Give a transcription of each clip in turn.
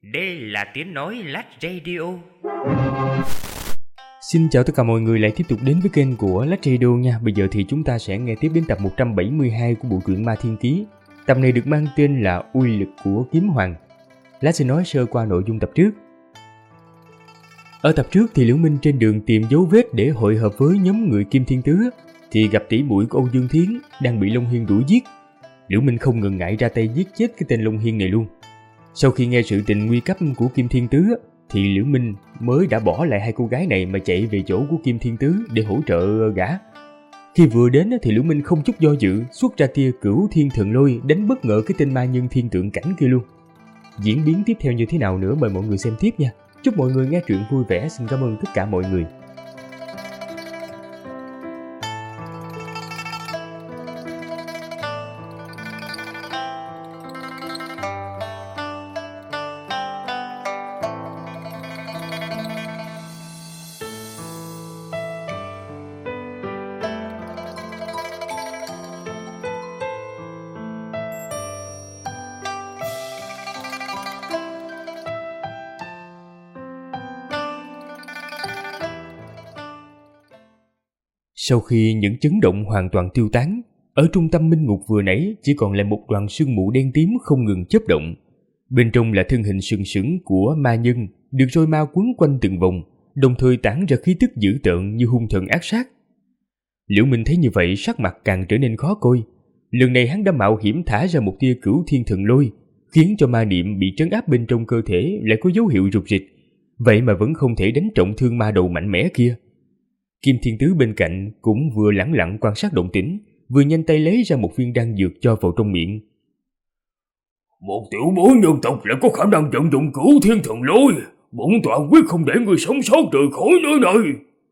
Đây là tiếng nói Lách Radio. Xin chào tất cả mọi người lại tiếp tục đến với kênh của Lách Radio nha. Bây giờ thì chúng ta sẽ nghe tiếp đến tập 172 của bộ truyện Ma Thiên Ký. Tập này được mang tên là Uy lực của kiếm hoàng. Lách sẽ nói sơ qua nội dung tập trước. Ở tập trước thì Liễu Minh trên đường tìm dấu vết để hội hợp với nhóm người Kim Thiên Tứ thì gặp tỷ muội của Âu Dương Thiến đang bị Long Hiên đuổi giết. Liễu Minh không ngần ngại ra tay giết chết cái tên Long Hiên này luôn. Sau khi nghe sự tình nguy cấp của Kim Thiên Tứ thì Liễu Minh mới đã bỏ lại hai cô gái này mà chạy về chỗ của Kim Thiên Tứ để hỗ trợ gã. Khi vừa đến thì Liễu Minh không chút do dự xuất ra tia Cửu Thiên Thần Lôi đánh bất ngờ cái tên ma nhân Thiên Tượng Cảnh kia luôn. Diễn biến tiếp theo như thế nào nữa mời mọi người xem tiếp nha. Chúc mọi người nghe truyện vui vẻ. Xin cảm ơn tất cả mọi người. Sau khi những chấn động hoàn toàn tiêu tán, ở trung tâm minh ngục vừa nãy chỉ còn lại một đoàn sương mù đen tím không ngừng chớp động. Bên trong là thân hình sừng sững của ma nhân, được roi ma quấn quanh từng vòng, đồng thời tản ra khí tức dữ tợn như hung thần ác sát. Liễu Minh thấy như vậy sắc mặt càng trở nên khó coi. Lần này hắn đã mạo hiểm thả ra một tia Cửu Thiên Thần Lôi, khiến cho ma niệm bị trấn áp bên trong cơ thể lại có dấu hiệu rục rịch. Vậy mà vẫn không thể đánh trọng thương ma đầu mạnh mẽ kia. Kim Thiên Tứ bên cạnh cũng vừa lẳng lặng quan sát động tĩnh, vừa nhanh tay lấy ra một viên đan dược cho vào trong miệng. Một tiểu bối nhân tộc lại có khả năng vận dụng Cửu Thiên Thần Lôi, bổn tọa quyết không để người sống sót rời khỏi nơi này.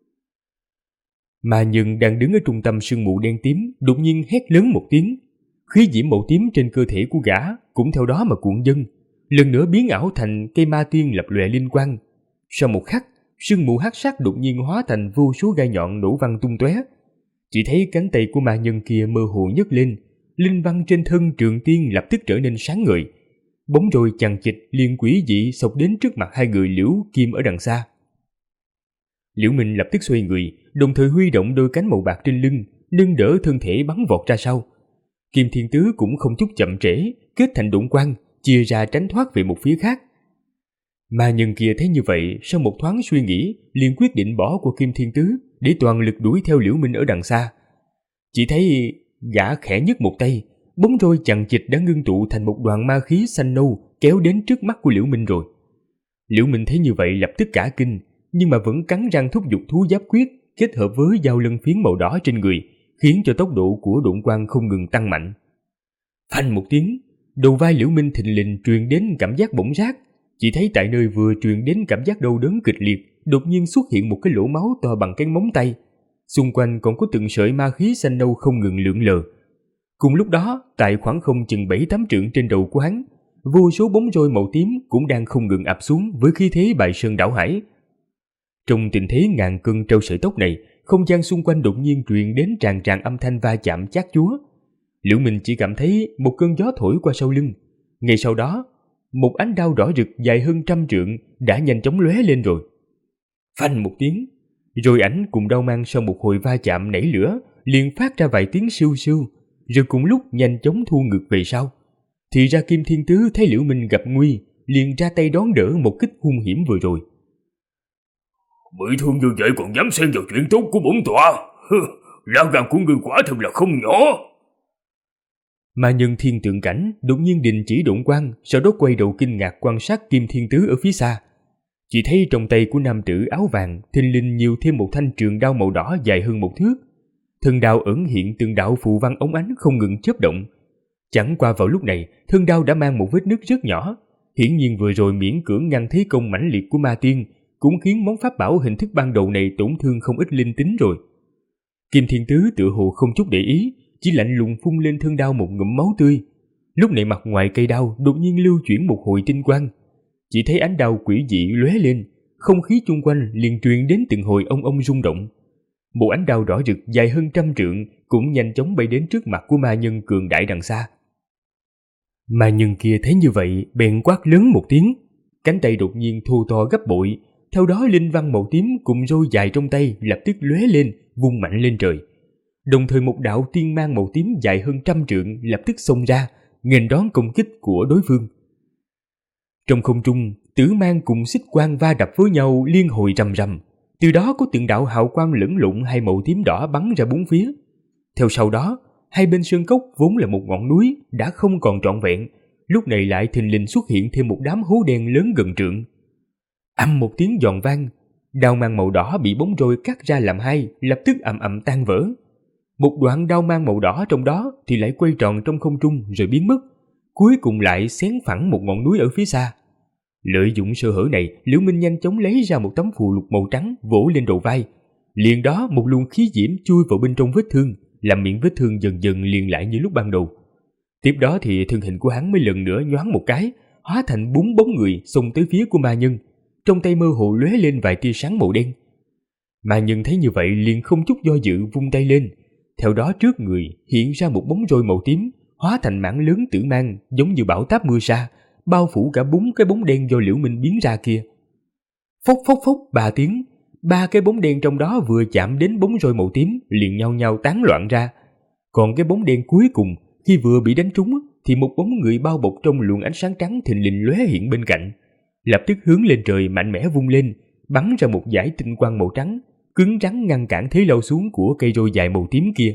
Ma nhân đang đứng ở trung tâm sương mù đen tím đột nhiên hét lớn một tiếng, khí diễm màu tím trên cơ thể của gã cũng theo đó mà cuộn dâng, lần nữa biến ảo thành cây ma tiên lập lòe linh quang. Sau một khắc, sương mù hắc sắc đột nhiên hóa thành vô số gai nhọn nổ văng tung tóe. Chỉ thấy cánh tay của ma nhân kia mơ hồ nhấc lên, linh văn trên thân Trường Tiên lập tức trở nên sáng ngời. Bóng roi chằng chịt liền quỷ dị xộc đến trước mặt hai người Liễu Kim ở đằng xa. Liễu Minh lập tức xoay người, đồng thời huy động đôi cánh màu bạc trên lưng, nâng đỡ thân thể bắn vọt ra sau. Kim Thiên Tứ cũng không chút chậm trễ, kết thành độn quang, chia ra tránh thoát về một phía khác. Ma nhân kia thấy như vậy, sau một thoáng suy nghĩ, liền quyết định bỏ qua Kim Thiên Tứ để toàn lực đuổi theo Liễu Minh ở đằng xa. Chỉ thấy gã khẽ nhấc một tay, bóng roi chằng chịt đã ngưng tụ thành một đoàn ma khí xanh nâu kéo đến trước mắt của Liễu Minh rồi. Liễu Minh thấy như vậy lập tức cả kinh, nhưng mà vẫn cắn răng thúc giục thú giáp quyết kết hợp với dao lân phiến màu đỏ trên người, khiến cho tốc độ của độn quang không ngừng tăng mạnh. Phanh một tiếng, đầu vai Liễu Minh thình lình truyền đến cảm giác bỏng rát. Chỉ thấy tại nơi vừa truyền đến cảm giác đau đớn kịch liệt, đột nhiên xuất hiện một cái lỗ máu to bằng cái móng tay. Xung quanh còn có từng sợi ma khí xanh nâu không ngừng lượn lờ. Cùng lúc đó, tại khoảng không chừng 7-8 trượng trên đầu của hắn, vô số bóng roi màu tím cũng đang không ngừng ập xuống với khí thế bài sơn đảo hải. Trong tình thế ngàn cân treo sợi tóc này, không gian xung quanh đột nhiên truyền đến tràn tràn âm thanh va chạm chát chúa. Liễu Minh chỉ cảm thấy một cơn gió thổi qua sau lưng. Ngay sau đó, một ánh đao đỏ rực dài hơn 100 trượng đã nhanh chóng lóe lên rồi. Phanh một tiếng, rồi ảnh cùng đao mang sau một hồi va chạm nảy lửa liền phát ra vài tiếng siêu siêu, rồi cùng lúc nhanh chóng thu ngược về sau. Thì ra Kim Thiên Tứ thấy Liễu Minh gặp nguy, liền ra tay đón đỡ một kích hung hiểm vừa rồi. Bị thương như vậy còn dám xen vào chuyện tốt của bổn tọa, lá gan của ngươi quả thật là không nhỏ. Ma nhân Thiên Tượng Cảnh đột nhiên đình chỉ độn quang, sau đó quay đầu kinh ngạc quan sát Kim Thiên Tứ ở phía xa. Chỉ thấy trong tay của nam tử áo vàng thình lình nhiều thêm một thanh trường đao màu đỏ dài hơn 1 thước. Thân đao ẩn hiện từng đạo phù văn óng ánh không ngừng chớp động. Chẳng qua vào lúc này, thân đao đã mang một vết nứt rất nhỏ. Hiển nhiên vừa rồi miễn cưỡng ngăn thế công mãnh liệt của ma tiên, cũng khiến món pháp bảo hình thức ban đầu này tổn thương không ít linh tính rồi. Kim Thiên Tứ tựa hồ không chút để ý, chỉ lạnh lùng phun lên thân đao một ngụm máu tươi. Lúc này mặt ngoài cây đao đột nhiên lưu chuyển một hồi tinh quang. Chỉ thấy ánh đao quỷ dị lóe lên, không khí chung quanh liền truyền đến từng hồi ông rung động. Một ánh đao đỏ rực dài hơn 100 trượng cũng nhanh chóng bay đến trước mặt của ma nhân cường đại đằng xa. Ma nhân kia thấy như vậy bèn quát lớn một tiếng, Cánh tay đột nhiên thô to gấp bội, theo đó linh văn màu tím cùng roi dài trong tay lập tức lóe lên, vung mạnh lên trời. Đồng thời một đạo tiên mang màu tím dài hơn 100 trượng lập tức xông ra, nghênh đón công kích của đối phương. Trong không trung, tử mang cùng xích quang va đập với nhau liên hồi rầm rầm. Từ đó có từng đạo hào quang lẫn lộn hai màu tím đỏ bắn ra bốn phía. Theo sau đó, hai bên sơn cốc vốn là một ngọn núi đã không còn trọn vẹn, lúc này lại thình lình xuất hiện thêm một đám hố đen lớn gần trượng. Ầm một tiếng giòn vang, đao mang màu đỏ bị bóng roi cắt ra làm hai, lập tức ầm ầm tan vỡ. Một đoạn đao mang màu đỏ trong đó thì lại quay tròn trong không trung rồi biến mất, cuối cùng lại xén phẳng một ngọn núi ở phía xa. Lợi dụng sơ hở này, Liễu Minh nhanh chóng lấy ra một tấm phù lục màu trắng vỗ lên đầu vai. Liền đó một luồng khí diễm chui vào bên trong vết thương, làm miệng vết thương dần dần liền lại như lúc ban đầu. Tiếp đó thì thân hình của hắn mới lần nữa nhoáng một cái, hóa thành 4 bóng người xông tới phía của ma nhân, trong tay mơ hồ lóe lên vài tia sáng màu đen. Ma nhân thấy như vậy liền không chút do dự vung tay lên, theo đó trước người hiện ra một bóng roi màu tím, hóa thành mảng lớn tử mang giống như bão táp mưa sa, bao phủ cả 4 cái bóng đen do Liễu Minh biến ra kia. Phốc phốc phốc 3 tiếng, 3 cái bóng đen trong đó vừa chạm đến bóng roi màu tím liền nhau nhau tán loạn ra. Còn cái bóng đen cuối cùng khi vừa bị đánh trúng thì một bóng người bao bọc trong luồng ánh sáng trắng thình lình lóe hiện bên cạnh, lập tức hướng lên trời mạnh mẽ vung lên, bắn ra một dải tinh quang màu trắng, cứng rắn ngăn cản thế lao xuống của cây roi dài màu tím kia.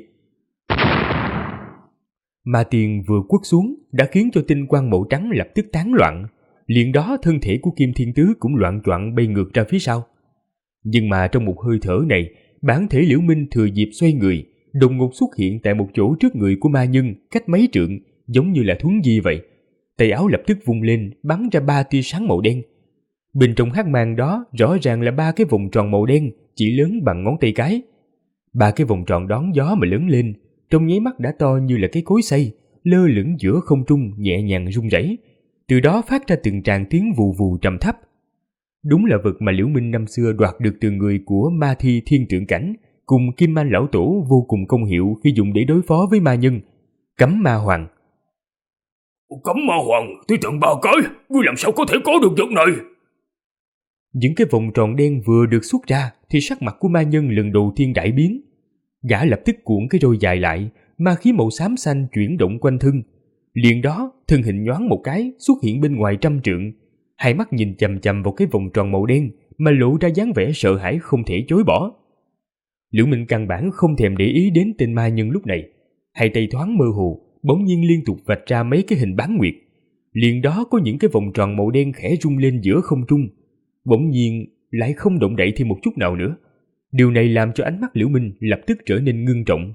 Ma tiền vừa quất xuống đã khiến cho tinh quang màu trắng lập tức tán loạn, liền đó thân thể của Kim Thiên Tứ cũng loạng choạng bay ngược ra phía sau. Nhưng mà trong một hơi thở này, bản thể Liễu Minh thừa dịp xoay người, đột ngột xuất hiện tại một chỗ trước người của ma nhân, cách mấy trượng, giống như là thuấn di vậy. Tay áo lập tức vung lên, bắn ra 3 tia sáng màu đen. Bên trong hắc mang đó rõ ràng là 3 cái vòng tròn màu đen, chỉ lớn bằng ngón tay cái. 3 cái vòng tròn đón gió mà lớn lên, trong nháy mắt đã to như là cái cối xay, lơ lửng giữa không trung nhẹ nhàng rung rẩy, từ đó phát ra từng tràng tiếng vù vù trầm thấp. Đúng là vật mà Liễu Minh năm xưa đoạt được từ người của Ma Thi Thiên Trượng Cảnh cùng Kim Man lão tổ vô cùng công hiệu khi dùng để đối phó với ma nhân, Cấm Ma Hoàng. Cấm Ma Hoàng, tới tận 3 cái, ngươi làm sao có thể có được vật này? Những cái vòng tròn đen vừa được xuất ra thì sắc mặt của ma nhân lần đầu tiên đại biến. Gã lập tức cuộn cái roi dài lại, ma khí màu xám xanh chuyển động quanh thân. Liền đó, thân hình nhoáng một cái xuất hiện bên ngoài 100 trượng, hai mắt nhìn chằm chằm vào cái vòng tròn màu đen mà lộ ra dáng vẻ sợ hãi không thể chối bỏ. Liễu Minh căn bản không thèm để ý đến tên ma nhân lúc này, hai tay thoáng mơ hồ, bỗng nhiên liên tục vạch ra mấy cái hình bán nguyệt. Liền đó có những cái vòng tròn màu đen khẽ rung lên giữa không trung, bỗng nhiên lại không động đậy thêm một chút nào nữa. Điều này làm cho ánh mắt Liễu Minh lập tức trở nên ngưng trọng.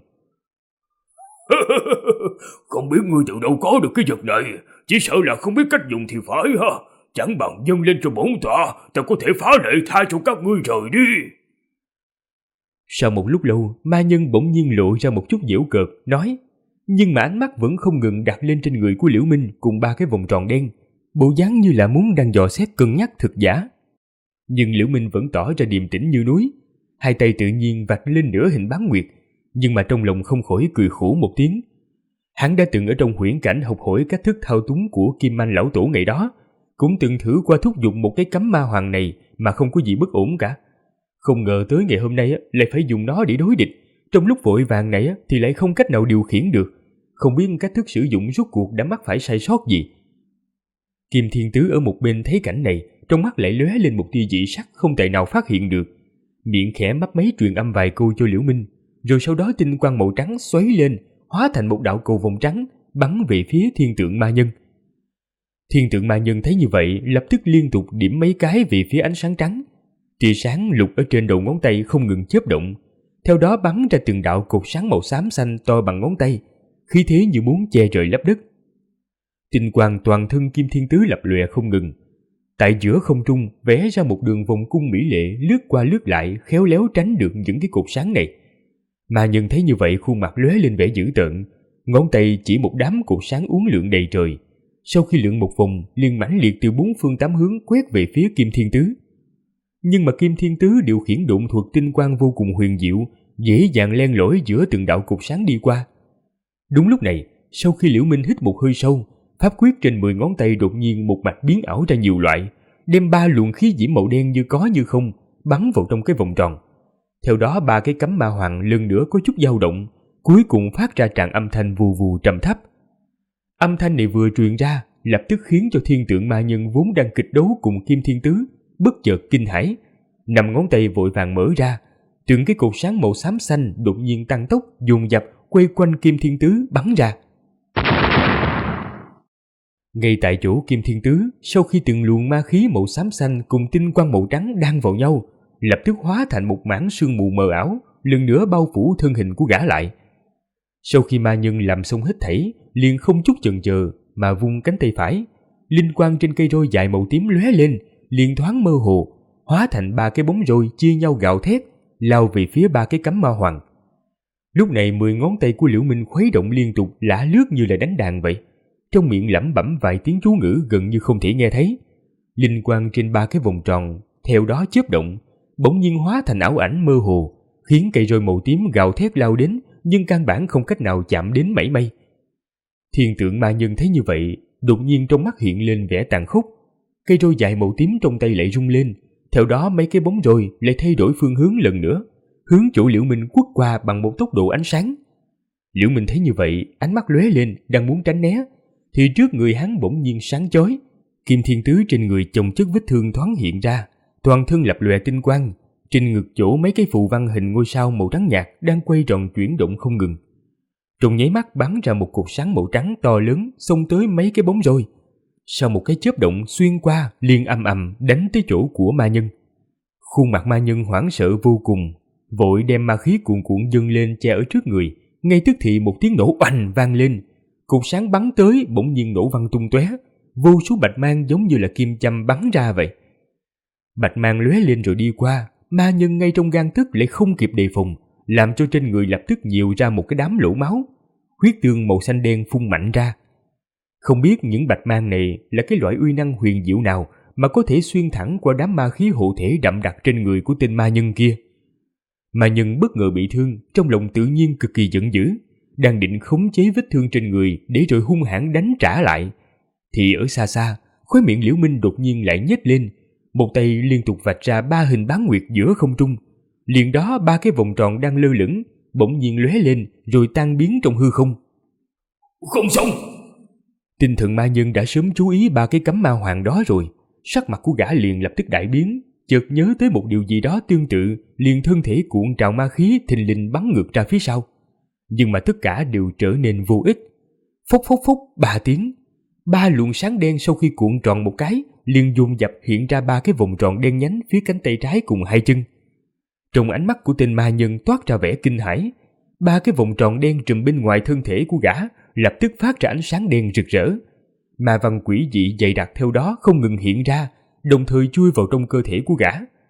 Không biết ngươi từ đâu có được cái vật này, chỉ sợ là không biết cách dùng thì phải ha. Chẳng bằng dâng lên cho bổn tọa, ta có thể phá lệ tha cho các ngươi rời đi. Sau một lúc lâu, ma nhân bỗng nhiên lộ ra một chút giễu cợt, nói, nhưng mà ánh mắt vẫn không ngừng đặt lên trên người của Liễu Minh cùng 3 cái vòng tròn đen, bộ dáng như là muốn đang dò xét cân nhắc thực giả. Nhưng Liễu Minh vẫn tỏ ra điềm tĩnh như núi, hai tay tự nhiên vạch lên nửa hình bán nguyệt, nhưng mà trong lòng không khỏi cười khổ một tiếng. Hắn đã từng ở trong huyễn cảnh học hỏi cách thức thao túng của Kim Man lão tổ ngày đó, cũng từng thử qua thúc giục một cái cấm ma hoàng này mà không có gì bất ổn cả. Không ngờ tới ngày hôm nay lại phải dùng nó để đối địch, trong lúc vội vàng này thì lại không cách nào điều khiển được, không biết cách thức sử dụng rốt cuộc đã mắc phải sai sót gì. Kim Thiên Tứ ở một bên thấy cảnh này, trong mắt lại lóe lên một tia dị sắc không thể nào phát hiện được, miệng khẽ mấp máy truyền âm vài câu cho Liễu Minh, rồi sau đó tinh quang màu trắng xoáy lên, hóa thành một đạo cầu vồng trắng bắn về phía Thiên Tượng Ma Nhân. Thiên Tượng Ma Nhân thấy như vậy, lập tức liên tục điểm mấy cái về phía ánh sáng trắng. Tia sáng lục ở trên đầu ngón tay không ngừng chớp động, theo đó bắn ra từng đạo cột sáng màu xám xanh to bằng ngón tay, khí thế như muốn che trời lấp đất. Tinh quang toàn thân Kim Thiên Tứ lập lòe không ngừng, tại giữa không trung vẽ ra một đường vòng cung mỹ lệ, lướt qua lướt lại, khéo léo tránh được những cái cột sáng này. Ma nhân thấy như vậy, khuôn mặt lóe lên vẻ dữ tợn, ngón tay chỉ một đám cột sáng uốn lượn đầy trời, sau khi lượn một vòng liền mãnh liệt từ 4 phương 8 hướng quét về phía Kim Thiên Tứ. Nhưng mà Kim Thiên Tứ điều khiển độn thuật tinh quang vô cùng huyền diệu, dễ dàng len lỏi giữa từng đạo cột sáng đi qua. Đúng lúc này, sau khi Liễu Minh hít một hơi sâu, pháp quyết trên 10 ngón tay đột nhiên một mạch biến ảo ra nhiều loại, đem 3 luồng khí diễm màu đen như có như không bắn vào trong cái vòng tròn. Theo đó 3 cái cắm ma hoàng lần nữa có chút dao động, cuối cùng phát ra tràng âm thanh vù vù trầm thấp. Âm thanh này vừa truyền ra, lập tức khiến cho thiên tượng ma nhân vốn đang kịch đấu cùng Kim Thiên Tứ bất chợt kinh hãi, 5 ngón tay vội vàng mở ra, từng cái cột sáng màu xám xanh đột nhiên tăng tốc dồn dập quay quanh Kim Thiên Tứ bắn ra. Ngay tại chỗ Kim Thiên Tứ, sau khi từng luồng ma khí màu xám xanh cùng tinh quang màu trắng đan vào nhau, lập tức hóa thành một mảng sương mù mờ ảo, lần nữa bao phủ thân hình của gã lại. Sau khi ma nhân làm xong hết thảy, liền không chút chần chờ mà vung cánh tay phải, linh quang trên cây roi dài màu tím lóe lên, liền thoáng mơ hồ, hóa thành 3 cái bóng roi chia nhau gào thét, lao về phía 3 cái cắm ma hoàng. Lúc này 10 ngón tay của Liễu Minh khuấy động liên tục, lả lướt như là đánh đàn vậy, trong miệng lẩm bẩm vài tiếng chú ngữ gần như không thể nghe thấy. Linh quang trên 3 cái vòng tròn theo đó chớp động, bỗng nhiên hóa thành ảo ảnh mơ hồ, khiến cây roi màu tím gào thét lao đến, nhưng căn bản không cách nào chạm đến mảy may. Thiên tượng ma nhân thấy như vậy, đột nhiên trong mắt hiện lên vẻ tàn khốc. Cây roi dài màu tím trong tay lại rung lên, theo đó mấy cái bóng roi lại thay đổi phương hướng lần nữa, hướng chỗ Liễu Minh quất qua bằng một tốc độ ánh sáng. Liễu Minh thấy như vậy, ánh mắt lóe lên, đang muốn tránh né, thì trước người hắn bỗng nhiên sáng chói, Kim Thiên Tứ trên người chồng chất vết thương thoáng hiện ra, toàn thân lập lòe tinh quang, trên ngực chỗ mấy cái phù văn hình ngôi sao màu trắng nhạt đang quay tròn chuyển động không ngừng. Trong nháy mắt bắn ra một cột sáng màu trắng to lớn xông tới mấy cái bóng roi. Sau một cái chớp động xuyên qua, liền ầm ầm đánh tới chỗ của ma nhân. Khuôn mặt ma nhân hoảng sợ vô cùng, vội đem ma khí cuồn cuộn dâng lên che ở trước người. Ngay tức thì một tiếng nổ oanh vang lên, cột sáng bắn tới bỗng nhiên nổ văng tung tóe, vô số bạch mang giống như là kim châm bắn ra vậy. Bạch mang lóe lên rồi đi qua, ma nhân ngay trong gang tấc lại không kịp đề phòng, làm cho trên người lập tức nhiều ra một cái đám lỗ máu, huyết tương màu xanh đen phun mạnh ra. Không biết những bạch mang này là cái loại uy năng huyền diệu nào mà có thể xuyên thẳng qua đám ma khí hộ thể đậm đặc trên người của tên ma nhân kia. Ma nhân bất ngờ bị thương, trong lòng tự nhiên cực kỳ giận dữ, đang định khống chế vết thương trên người để rồi hung hãn đánh trả lại, thì ở xa xa, khóe miệng Liễu Minh đột nhiên lại nhếch lên, một tay liên tục vạch ra 3 hình bán nguyệt giữa không trung. Liền đó 3 cái vòng tròn đang lơ lửng bỗng nhiên lóe lên rồi tan biến trong hư không. Không xong! Tinh thần ma nhân đã sớm chú ý 3 cái cắm ma hoàng đó rồi, sắc mặt của gã liền lập tức đại biến, chợt nhớ tới một điều gì đó tương tự, liền thân thể cuộn trào ma khí thình lình bắn ngược ra phía sau. Nhưng mà tất cả đều trở nên vô ích. Phốc phốc phốc 3 tiếng, 3 luồng sáng đen sau khi cuộn tròn một cái liền dồn dập hiện ra 3 cái vòng tròn đen nhánh phía cánh tay trái cùng 2 chân. Trong ánh mắt của tên ma nhân toát ra vẻ kinh hãi, 3 cái vòng tròn đen trùm bên ngoài thân thể của gã lập tức phát ra ánh sáng đen rực rỡ. Ma văn quỷ dị dày đặc theo đó không ngừng hiện ra, đồng thời chui vào trong cơ thể của gã.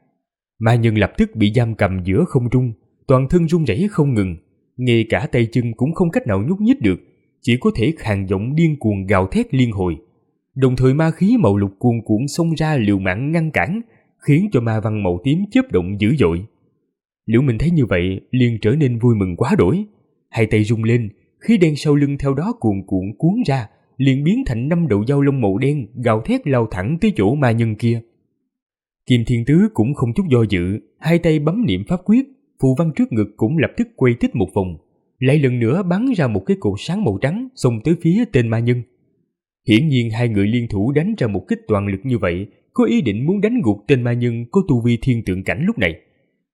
Ma nhân lập tức bị giam cầm giữa không trung, toàn thân run rẩy không ngừng, ngay cả tay chân cũng không cách nào nhúc nhích được, chỉ có thể khàn giọng điên cuồng gào thét liên hồi. Đồng thời ma khí màu lục cuồn cuộn xông ra liều mạng ngăn cản, khiến cho ma văn màu tím chớp động dữ dội. Liễu Minh thấy như vậy liền trở nên vui mừng quá đỗi, hai tay rung lên, khí đen sau lưng theo đó cuồn cuộn cuốn ra, liền biến thành 5 đầu dao lông màu đen gào thét lao thẳng tới chỗ ma nhân kia. Kim Thiên Tứ cũng không chút do dự, hai tay bấm niệm pháp quyết, phù văn trước ngực cũng lập tức quay tích một vòng, lại lần nữa bắn ra một cái cột sáng màu trắng xông tới phía tên ma nhân. Hiển nhiên hai người liên thủ đánh ra một kích toàn lực như vậy, có ý định muốn đánh gục tên ma nhân có tu vi thiên tượng cảnh lúc này.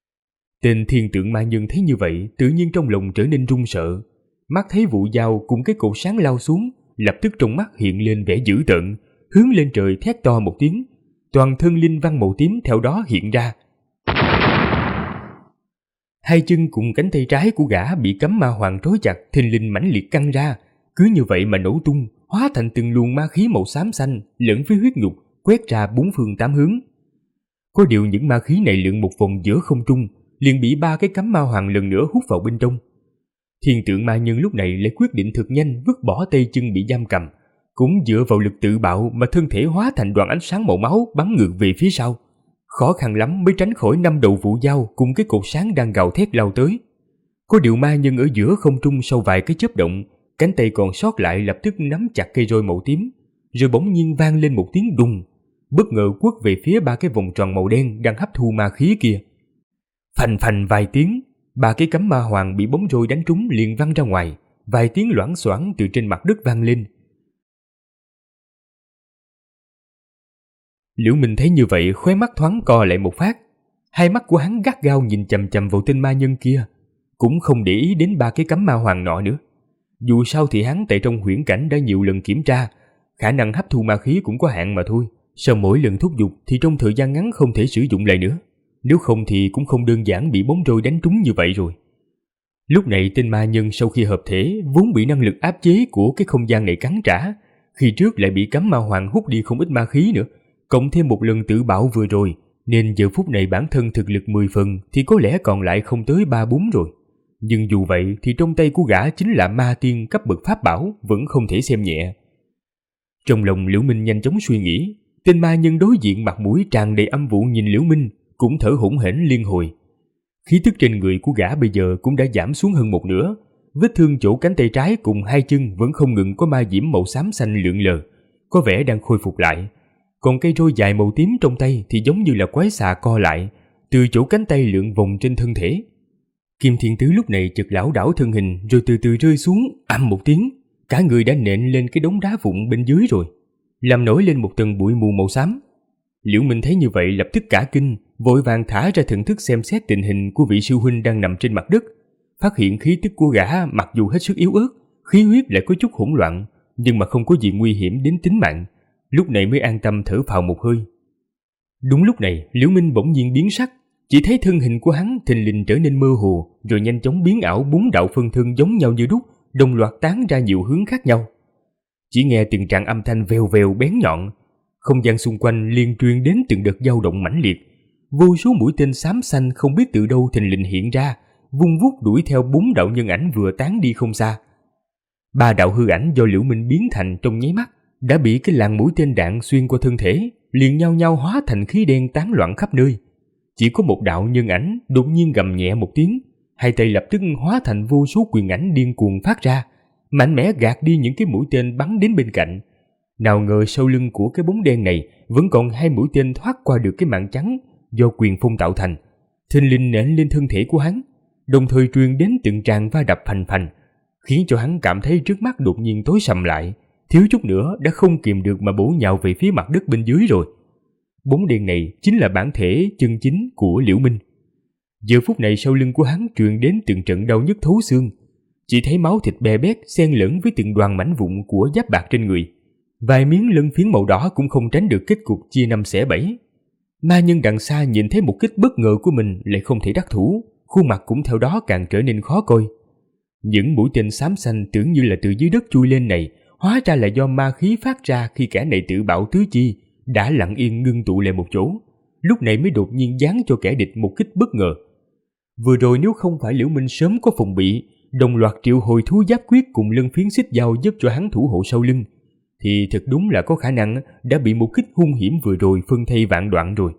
Tên thiên tượng ma nhân thấy như vậy, tự nhiên trong lòng trở nên run sợ, mắt thấy vụ dao cùng cái cột sáng lao xuống, lập tức trong mắt hiện lên vẻ dữ tợn, hướng lên trời thét to một tiếng, toàn thân linh văn màu tím theo đó hiện ra. Hai chân cùng cánh tay trái của gã bị cấm ma hoàng trói chặt thình lình mãnh liệt căng ra, cứ như vậy mà nổ tung, hóa thành từng luồng ma khí màu xám xanh lẫn với huyết nhục quét ra 4 phương 8 hướng. Có điều những ma khí này lượn một vòng giữa không trung, liền bị 3 cái cấm ma hoàng lần nữa hút vào bên trong. Thiên tượng ma nhân lúc này lại quyết định thực nhanh vứt bỏ tay chân bị giam cầm, cũng dựa vào lực tự bạo mà thân thể hóa thành đoàn ánh sáng màu máu bắn ngược về phía sau. Khó khăn lắm mới tránh khỏi 5 đầu vụ dao cùng cái cột sáng đang gào thét lao tới. Có điều ma nhân ở giữa không trung sau vài cái chớp động, cánh tay còn sót lại lập tức nắm chặt cây roi màu tím, rồi bỗng nhiên vang lên một tiếng đùng. bất ngờ quất về phía ba cái vòng tròn màu đen đang hấp thu ma khí kia. Phành phành vài tiếng, ba cái cắm ma hoàng bị bóng roi đánh trúng liền văng ra ngoài, vài tiếng loảng xoảng từ trên mặt đất vang lên. Liễu Minh thấy như vậy, khóe mắt thoáng co lại một phát. Hai mắt của hắn gắt gao nhìn chằm chằm vào tên ma nhân kia, cũng không để ý đến ba cái cắm ma hoàng nọ nữa. Dù sao thì hắn tại trong huyễn cảnh đã nhiều lần kiểm tra, khả năng hấp thu ma khí cũng có hạn mà thôi. Sau mỗi lần thúc giục thì trong thời gian ngắn không thể sử dụng lại nữa. Nếu không thì cũng không đơn giản bị bóng roi đánh trúng như vậy rồi. Lúc này tên ma nhân sau khi hợp thể vốn bị năng lực áp chế của cái không gian này cắn trả, khi trước lại bị cắm ma hoàng hút đi không ít ma khí nữa, cộng thêm một lần tự bạo vừa rồi, nên giờ phút này bản thân thực lực 10 phần thì có lẽ còn lại không tới 3-4 rồi. Nhưng dù vậy thì trong tay của gã chính là ma tiên cấp bậc pháp bảo, vẫn không thể xem nhẹ. Trong lòng Liễu Minh nhanh chóng suy nghĩ, tên ma nhân đối diện mặt mũi tràn đầy âm vụ nhìn Liễu Minh, cũng thở hổn hển liên hồi. Khí tức trên người của gã bây giờ cũng đã giảm xuống hơn một nửa, vết thương chỗ cánh tay trái cùng hai chân vẫn không ngừng có ma diễm màu xám xanh lượn lờ, có vẻ đang khôi phục lại. Còn cây roi dài màu tím trong tay thì giống như là quái xà co lại, từ chỗ cánh tay lượn vòng trên thân thể. Kim Thiên Tứ lúc này chợt lảo đảo thân hình rồi từ từ rơi xuống, ầm một tiếng, cả người đã nện lên cái đống đá vụn bên dưới rồi, làm nổi lên một tầng bụi mù màu xám. Liễu Minh thấy như vậy lập tức cả kinh, vội vàng thả ra thần thức xem xét tình hình của vị sư huynh đang nằm trên mặt đất, phát hiện khí tức của gã mặc dù hết sức yếu ớt, khí huyết lại có chút hỗn loạn, nhưng mà không có gì nguy hiểm đến tính mạng, lúc này mới an tâm thở phào một hơi. Đúng lúc này, Liễu Minh bỗng nhiên biến sắc, chỉ thấy thân hình của hắn thình lình trở nên mơ hồ, rồi nhanh chóng biến ảo 4 đạo phân thân giống nhau như đúc, đồng loạt tán ra nhiều hướng khác nhau. Chỉ nghe từng tràng âm thanh vèo vèo bén nhọn, không gian xung quanh liền truyền đến từng đợt dao động mãnh liệt. Vô số mũi tên xám xanh không biết từ đâu thình lình hiện ra, vung vút đuổi theo 4 đạo nhân ảnh vừa tán đi không xa. 3 đạo hư ảnh do Liễu Minh biến thành trong nháy mắt đã bị cái làn mũi tên đạn xuyên qua thân thể, liền nhao nhao hóa thành khí đen tán loạn khắp nơi. Chỉ có một đạo nhân ảnh đột nhiên gầm nhẹ một tiếng, hai tay lập tức hóa thành vô số quyền ảnh điên cuồng phát ra, mạnh mẽ gạt đi những cái mũi tên bắn đến bên cạnh. Nào ngờ sau lưng của cái bóng đen này vẫn còn 2 mũi tên thoát qua được cái màn trắng do quyền phong tạo thành, thình lình nện lên thân thể của hắn, đồng thời truyền đến từng tràng va đập phành phành, khiến cho hắn cảm thấy trước mắt đột nhiên tối sầm lại, thiếu chút nữa đã không kìm được mà bổ nhào về phía mặt đất bên dưới rồi. Bóng đen này chính là bản thể chân chính của Liễu Minh. Giờ phút này sau lưng của hắn truyền đến từng trận đau nhức thấu xương, chỉ thấy máu thịt bè bét xen lẫn với từng đoàn mảnh vụn của giáp bạc trên người. Vài miếng lân phiến màu đỏ cũng không tránh được kết cục chia 5 xẻ 7. Ma nhân đằng xa nhìn thấy một kích bất ngờ của mình lại không thể đắc thủ, khuôn mặt cũng theo đó càng trở nên khó coi. Những mũi tên xám xanh tưởng như là từ dưới đất chui lên này, hóa ra là do ma khí phát ra khi kẻ này tự bạo tứ chi, đã lặng yên ngưng tụ lại một chỗ, lúc này mới đột nhiên giáng cho kẻ địch một kích bất ngờ. Vừa rồi nếu không phải Liễu Minh sớm có phòng bị, đồng loạt triệu hồi thú giáp quyết cùng lân phiến xích dao giúp cho hắn thủ hộ sau lưng, thì thật đúng là có khả năng đã bị một kích hung hiểm vừa rồi phân thây vạn đoạn rồi.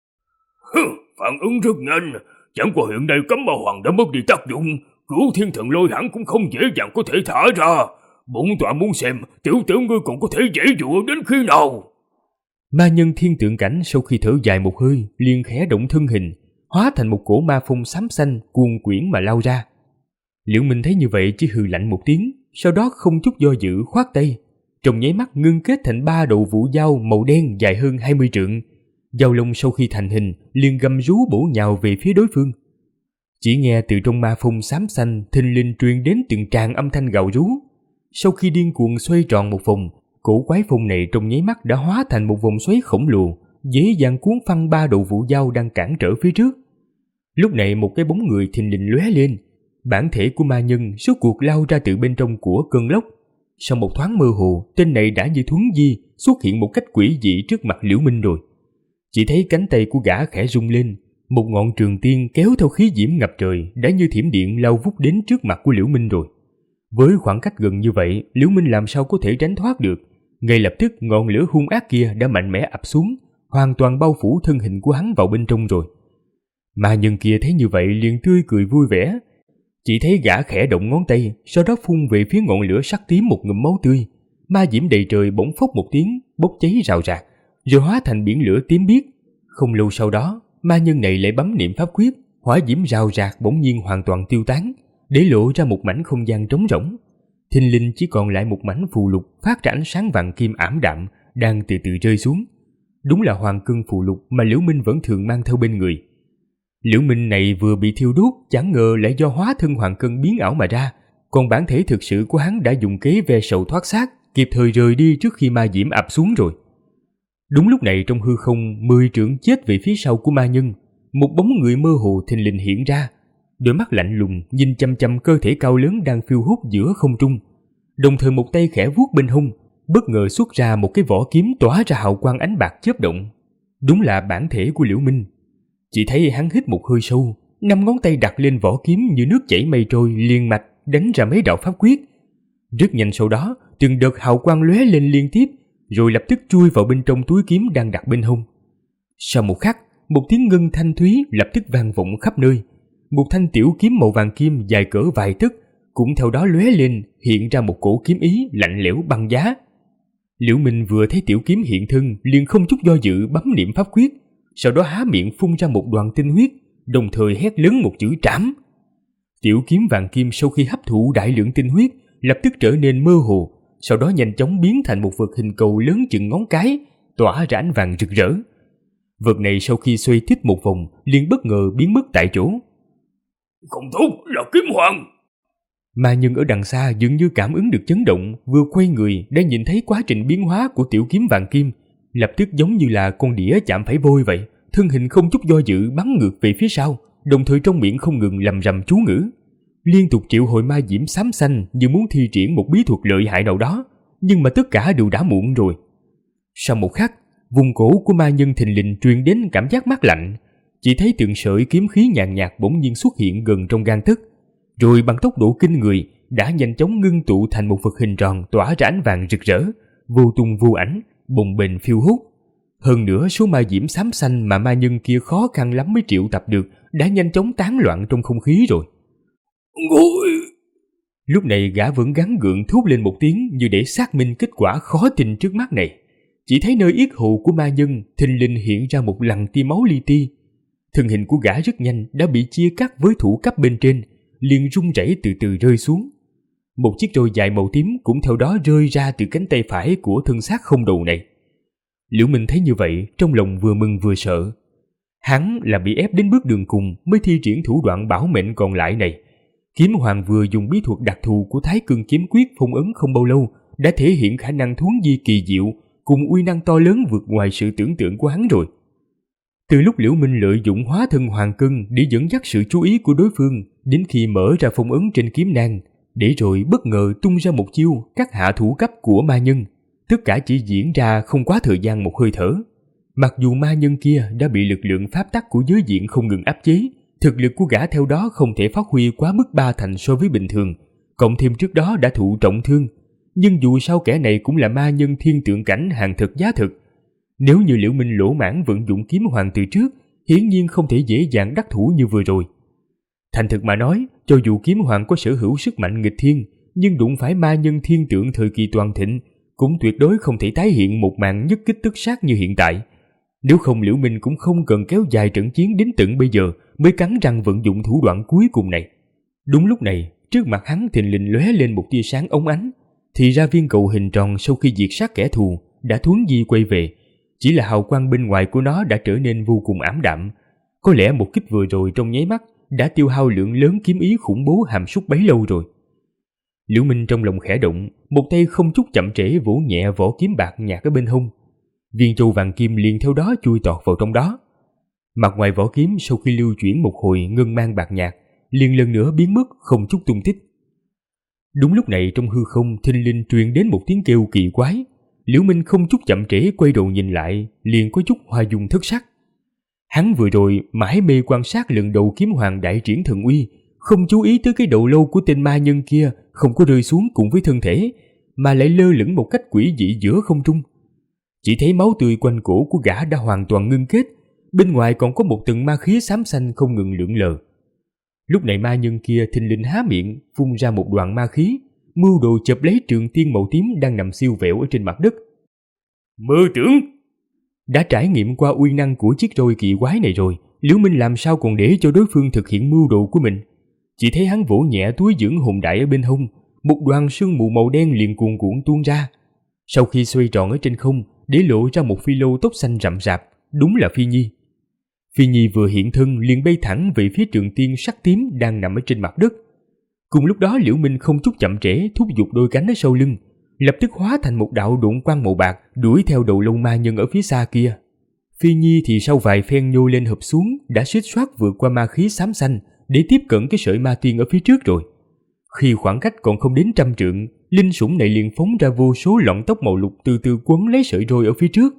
Phản ứng rất nhanh, chẳng qua hiện nay cấm ma hoàng đã mất đi tác dụng, Cửu Thiên Thần Lôi hẳn cũng không dễ dàng có thể thả ra. Bổn tọa muốn xem tiểu tử ngươi còn có thể dễ dụa đến khi nào. Ma nhân thiên tượng cảnh sau khi thở dài một hơi liền khẽ động thân hình, hóa thành một cổ ma phong xám xanh cuồn quyển mà lao ra. Liễu Minh thấy như vậy chỉ hừ lạnh một tiếng, sau đó không chút do dự khoát tay, trong nháy mắt ngưng kết thành 3 đầu vũ dao màu đen dài hơn 20 trượng. Dao lông sau khi thành hình liền gầm rú bổ nhào về phía đối phương. Chỉ nghe từ trong ma phong xám xanh thình lình truyền đến từng tràng âm thanh gào rú. Sau khi điên cuồng xoay tròn một vòng, cổ quái phong này trong nháy mắt đã hóa thành một vòng xoáy khổng lồ, dễ dàng cuốn phăng 3 đầu vũ dao đang cản trở phía trước. Lúc này một cái bóng người thình lình lóe lên, bản thể của ma nhân số cuộc lao ra từ bên trong của cơn lốc. Sau một thoáng mơ hồ, tên này đã như thuấn di xuất hiện một cách quỷ dị trước mặt Liễu Minh rồi. Chỉ thấy cánh tay của gã khẽ rung lên, một ngọn trường tiên kéo theo khí diễm ngập trời đã như thiểm điện lao vút đến trước mặt của Liễu Minh rồi. Với khoảng cách gần như vậy, Liễu Minh làm sao có thể tránh thoát được? Ngay lập tức ngọn lửa hung ác kia đã mạnh mẽ ập xuống, hoàn toàn bao phủ thân hình của hắn vào bên trong rồi. Ma nhân kia thấy như vậy liền tươi cười vui vẻ. Chỉ thấy gã khẽ động ngón tay, sau đó phun về phía ngọn lửa sắc tím một ngụm máu tươi. Ma diễm đầy trời bỗng phốc một tiếng, bốc cháy rào rạc, rồi hóa thành biển lửa tím biếc. Không lâu sau đó, ma nhân này lại bấm niệm pháp quyết, hỏa diễm rào rạc bỗng nhiên hoàn toàn tiêu tán, để lộ ra một mảnh không gian trống rỗng. Thình lình chỉ còn lại một mảnh phù lục phát ra ánh sáng vàng kim ảm đạm đang từ từ rơi xuống. Đúng là hoàng cương phù lục mà Liễu Minh vẫn thường mang theo bên người. Liễu Minh này vừa bị thiêu đốt, chẳng ngờ lại do hóa thân hoàng cân biến ảo mà ra, còn bản thể thực sự của hắn đã dùng kế ve sầu thoát xác, kịp thời rời đi trước khi ma diễm ập xuống rồi. Đúng lúc này trong hư không, 10 trượng chết về phía sau của ma nhân, một bóng người mơ hồ thình lình hiện ra, đôi mắt lạnh lùng nhìn chăm chăm cơ thể cao lớn đang phiêu hốt giữa không trung, đồng thời một tay khẽ vuốt bên hông, bất ngờ xuất ra một cái vỏ kiếm tỏa ra hào quang ánh bạc chớp động. Đúng là bản thể của Liễu Minh. Chỉ thấy hắn hít một hơi sâu, 5 ngón tay đặt lên vỏ kiếm như nước chảy mây trôi, liền mạch đánh ra mấy đạo pháp quyết. Rất nhanh sau đó, từng đợt hào quang lóe lên liên tiếp, rồi lập tức chui vào bên trong túi kiếm đang đặt bên hông. Sau một khắc, một tiếng ngân thanh thúy lập tức vang vọng khắp nơi. Một thanh tiểu kiếm màu vàng kim dài cỡ vài tấc cũng theo đó lóe lên, hiện ra một cổ kiếm ý lạnh lẽo băng giá. Liễu Minh vừa thấy tiểu kiếm hiện thân, liền không chút do dự bấm niệm pháp quyết, sau đó há miệng phun ra một đoàn tinh huyết, đồng thời hét lớn một chữ trảm. Tiểu kiếm vàng kim sau khi hấp thụ đại lượng tinh huyết, lập tức trở nên mơ hồ, sau đó nhanh chóng biến thành một vật hình cầu lớn chừng ngón cái, tỏa ra ánh vàng rực rỡ. Vật này sau khi xoay tít một vòng, liền bất ngờ biến mất tại chỗ. Không tốt, là kiếm hoàng. Ma nhân ở đằng xa dường như cảm ứng được chấn động, vừa quay người đã nhìn thấy quá trình biến hóa của tiểu kiếm vàng kim, lập tức giống như là con đĩa chạm phải vôi vậy, thân hình không chút do dự bắn ngược về phía sau, đồng thời trong miệng không ngừng lầm rầm chú ngữ, liên tục triệu hồi ma diễm xám xanh như muốn thi triển một bí thuật lợi hại nào đó, nhưng mà tất cả đều đã muộn rồi. Sau một khắc, vùng cổ của ma nhân thình lình truyền đến cảm giác mát lạnh, chỉ thấy từng sợi kiếm khí nhàn nhạt bỗng nhiên xuất hiện gần trong gang tấc, rồi bằng tốc độ kinh người đã nhanh chóng ngưng tụ thành một vật hình tròn tỏa ra ánh vàng rực rỡ, vô tung vô ảnh, bồng bềnh phiêu hốt. Hơn nữa số ma diễm xám xanh mà ma nhân kia khó khăn lắm mới triệu tập được đã nhanh chóng tán loạn trong không khí rồi. Ngồi. Lúc này gã vẫn gắng gượng thốt lên một tiếng như để xác minh kết quả khó tin trước mắt này. Chỉ thấy nơi yết hầu của ma nhân thình lình hiện ra một lằn tia máu li ti. Thân hình của gã rất nhanh đã bị chia cắt với thủ cấp bên trên, liền rung rẩy từ từ rơi xuống. Một chiếc roi dài màu tím cũng theo đó rơi ra từ cánh tay phải của thân xác không đầu này. Liễu Minh thấy như vậy, trong lòng vừa mừng vừa sợ. Hắn là bị ép đến bước đường cùng mới thi triển thủ đoạn bảo mệnh còn lại này. Kiếm hoàng vừa dùng bí thuật đặc thù của Thái Cương kiếm quyết phong ấn không bao lâu, đã thể hiện khả năng thuấn di kỳ diệu cùng uy năng to lớn vượt ngoài sự tưởng tượng của hắn rồi. Từ lúc Liễu Minh lợi dụng hóa thân hoàng cân để dẫn dắt sự chú ý của đối phương, đến khi mở ra phong ấn trên kiếm nang, để rồi bất ngờ tung ra một chiêu cắt hạ thủ cấp của ma nhân, tất cả chỉ diễn ra không quá thời gian một hơi thở. Mặc dù ma nhân kia đã bị lực lượng pháp tắc của giới diện không ngừng áp chế, thực lực của gã theo đó không thể phát huy quá mức 3 thành so với bình thường, cộng thêm trước đó đã thụ trọng thương, nhưng dù sao kẻ này cũng là ma nhân thiên tượng cảnh hàng thực giá thực. Nếu như Liễu Minh lỗ mãng vận dụng kiếm hoàng từ trước, hiển nhiên không thể dễ dàng đắc thủ như vừa rồi. Thành thực mà nói, cho dù kiếm hoàng có sở hữu sức mạnh nghịch thiên, nhưng đụng phải ma nhân thiên tượng thời kỳ toàn thịnh, cũng tuyệt đối không thể tái hiện một màn nhất kích tất sát như hiện tại. Nếu không, Liễu Minh cũng không cần kéo dài trận chiến đến tận bây giờ mới cắn răng vận dụng thủ đoạn cuối cùng này. Đúng lúc này, trước mặt hắn thình lình lóe lên một tia sáng óng ánh, thì ra viên cầu hình tròn sau khi diệt sát kẻ thù đã thuấn di quay về, chỉ là hào quang bên ngoài của nó đã trở nên vô cùng ảm đạm. Có lẽ một kích vừa rồi trong nháy mắt đã tiêu hao lượng lớn kiếm ý khủng bố hàm súc bấy lâu rồi. Liễu Minh trong lòng khẽ động, một tay không chút chậm trễ vỗ nhẹ vỏ kiếm bạc nhạt ở bên hông. Viên châu vàng kim liền theo đó chui tọt vào trong đó. Mặt ngoài vỏ kiếm sau khi lưu chuyển một hồi ngân mang bạc nhạt, liền lần nữa biến mất không chút tung tích. Đúng lúc này trong hư không thình lình truyền đến một tiếng kêu kỳ quái. Liễu Minh không chút chậm trễ quay đầu nhìn lại, liền có chút hoa dung thất sắc. Hắn vừa rồi mãi mê quan sát lần đầu kiếm hoàng đại triển thần uy, không chú ý tới cái đầu lâu của tên ma nhân kia không có rơi xuống cùng với thân thể, mà lại lơ lửng một cách quỷ dị giữa không trung. Chỉ thấy máu tươi quanh cổ của gã đã hoàn toàn ngưng kết, bên ngoài còn có một tầng ma khí xám xanh không ngừng lượn lờ. Lúc này ma nhân kia thình lình há miệng phun ra một đoàn ma khí, mưu đồ chộp lấy trường tiên màu tím đang nằm siêu vẹo ở trên mặt đất. Mơ tưởng! Đã trải nghiệm qua uy năng của chiếc roi kỳ quái này rồi, Liễu Minh làm sao còn để cho đối phương thực hiện mưu đồ của mình. Chỉ thấy hắn vỗ nhẹ túi dưỡng hồn đại ở bên hông, một đoàn sương mù màu đen liền cuồn cuộn tuôn ra. Sau khi xoay tròn ở trên không, để lộ ra một phi lâu tóc xanh rậm rạp, đúng là Phi Nhi. Phi Nhi vừa hiện thân liền bay thẳng về phía Trường Tiên sắc tím đang nằm ở trên mặt đất. Cùng lúc đó Liễu Minh không chút chậm trễ thúc giục đôi cánh ở sau lưng, lập tức hóa thành một đạo độn quang màu bạc đuổi theo đầu lâu ma nhân ở phía xa kia. Phi Nhi thì sau vài phen nhô lên hợp xuống đã suýt soát vượt qua ma khí xám xanh để tiếp cận cái sợi ma tiên ở phía trước rồi. Khi khoảng cách còn không đến 100 trượng, linh sủng này liền phóng ra vô số lọn tóc màu lục từ từ quấn lấy sợi roi ở phía trước.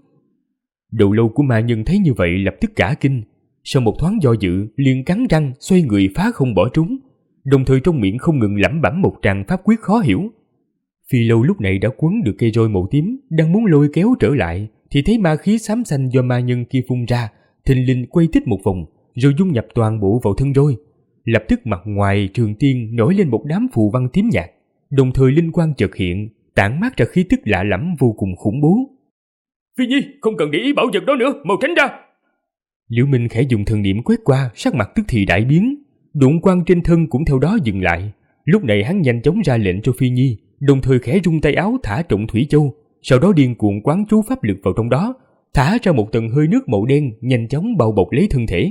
Đầu lâu của ma nhân thấy như vậy lập tức cả kinh, sau một thoáng do dự liền cắn răng xoay người phá không bỏ trốn, đồng thời trong miệng không ngừng lẩm bẩm một tràng pháp quyết khó hiểu. Phi lâu lúc này đã quấn được cây roi màu tím, đang muốn lôi kéo trở lại thì thấy ma khí xám xanh do ma nhân kia phun ra thình lình quay tích một vòng rồi dung nhập toàn bộ vào thân roi. Lập tức mặt ngoài Trường Tiên nổi lên một đám phù văn tím nhạt, đồng thời linh quang chợt hiện, tản mát ra khí tức lạ lẫm vô cùng khủng bố. Phi Nhi, không cần để ý bảo vật đó nữa, mau tránh ra. Liễu Minh khẽ dùng thần niệm quét qua, sắc mặt tức thì đại biến, độn quang trên thân cũng theo đó dừng lại. Lúc này hắn nhanh chóng ra lệnh cho Phi Nhi, đồng thời khẽ rung tay áo thả Trọng Thủy Châu, sau đó điên cuồng quán chú pháp lực vào trong đó, thả ra một tầng hơi nước màu đen nhanh chóng bao bọc lấy thân thể.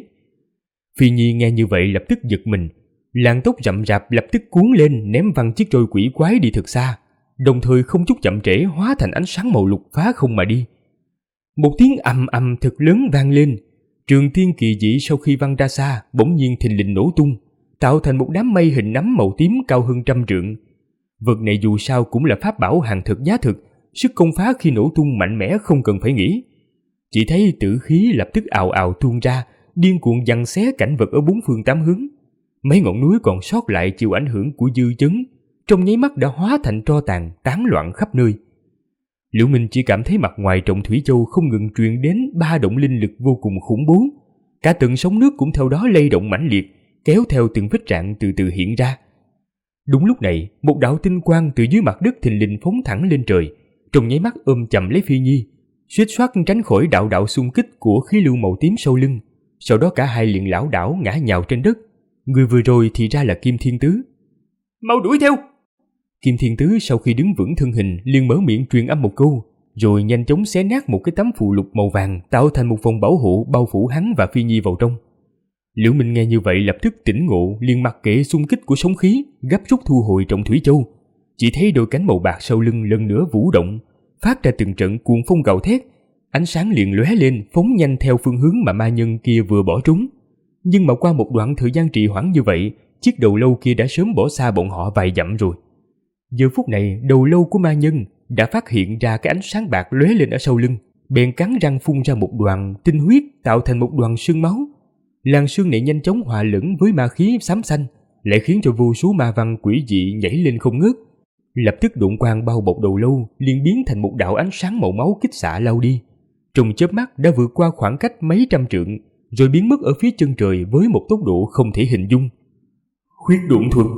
Phi Nhi nghe như vậy lập tức giật mình, làn tóc rậm rạp lập tức cuốn lên ném văng chiếc roi quỷ quái đi thật xa, đồng thời không chút chậm trễ hóa thành ánh sáng màu lục phá không mà đi. Một tiếng ầm ầm thật lớn vang lên, Trường Tiên kỳ dị sau khi văng ra xa bỗng nhiên thình lình nổ tung, tạo thành một đám mây hình nắm màu tím cao hơn 100 trượng. Vật này dù sao cũng là pháp bảo hàng thực giá thực, sức công phá khi nổ tung mạnh mẽ không cần phải nghĩ. Chỉ thấy tử khí lập tức ào ào tuôn ra, điên cuồng giằng xé cảnh vật ở bốn phương tám hướng. Mấy ngọn núi còn sót lại chịu ảnh hưởng của dư chấn, trong nháy mắt đã hóa thành tro tàn tán loạn khắp nơi. Liễu Minh chỉ cảm thấy mặt ngoài Trọng Thủy Châu không ngừng truyền đến ba động linh lực vô cùng khủng bố, cả từng sóng nước cũng theo đó lay động mãnh liệt, kéo theo từng vết rạn từ từ hiện ra. Đúng lúc này, một đạo tinh quang từ dưới mặt đất thình lình phóng thẳng lên trời, trong nháy mắt ôm chầm lấy Phi Nhi, suýt soát tránh khỏi đạo đạo xung kích của khí lưu màu tím sau lưng. Sau đó cả hai liền lảo đảo ngã nhào trên đất. Người vừa rồi thì ra là Kim Thiên Tứ. Mau đuổi theo! Kim Thiên Tứ sau khi đứng vững thân hình liền mở miệng truyền âm một câu, rồi nhanh chóng xé nát một cái tấm phù lục màu vàng tạo thành một vòng bảo hộ bao phủ hắn và Phi Nhi vào trong. Liễu Minh nghe như vậy lập tức tỉnh ngộ, liền mặc kệ xung kích của sóng khí, gấp rút thu hồi Trọng Thủy Châu. Chỉ thấy đôi cánh màu bạc sau lưng lần nữa vũ động, phát ra từng trận cuồng phong gào thét, ánh sáng liền lóe lên phóng nhanh theo phương hướng mà ma nhân kia vừa bỏ trốn. Nhưng mà qua một đoạn thời gian trì hoãn như vậy, chiếc đầu lâu kia đã sớm bỏ xa bọn họ vài dặm rồi. Giờ phút này đầu lâu của ma nhân đã phát hiện ra cái ánh sáng bạc lóe lên ở sau lưng, bèn cắn răng phun ra một đoàn tinh huyết tạo thành một đoàn sương máu. Làn sương này nhanh chóng hòa lẫn với ma khí xám xanh, lại khiến cho vô số ma văn quỷ dị nhảy lên không ngớt. Lập tức độn quang bao bọc đầu lâu liền biến thành một đạo ánh sáng màu máu kích xạ lao đi, trong chớp mắt đã vượt qua khoảng cách mấy trăm trượng, rồi biến mất ở phía chân trời với một tốc độ không thể hình dung. Huyết độn thuật.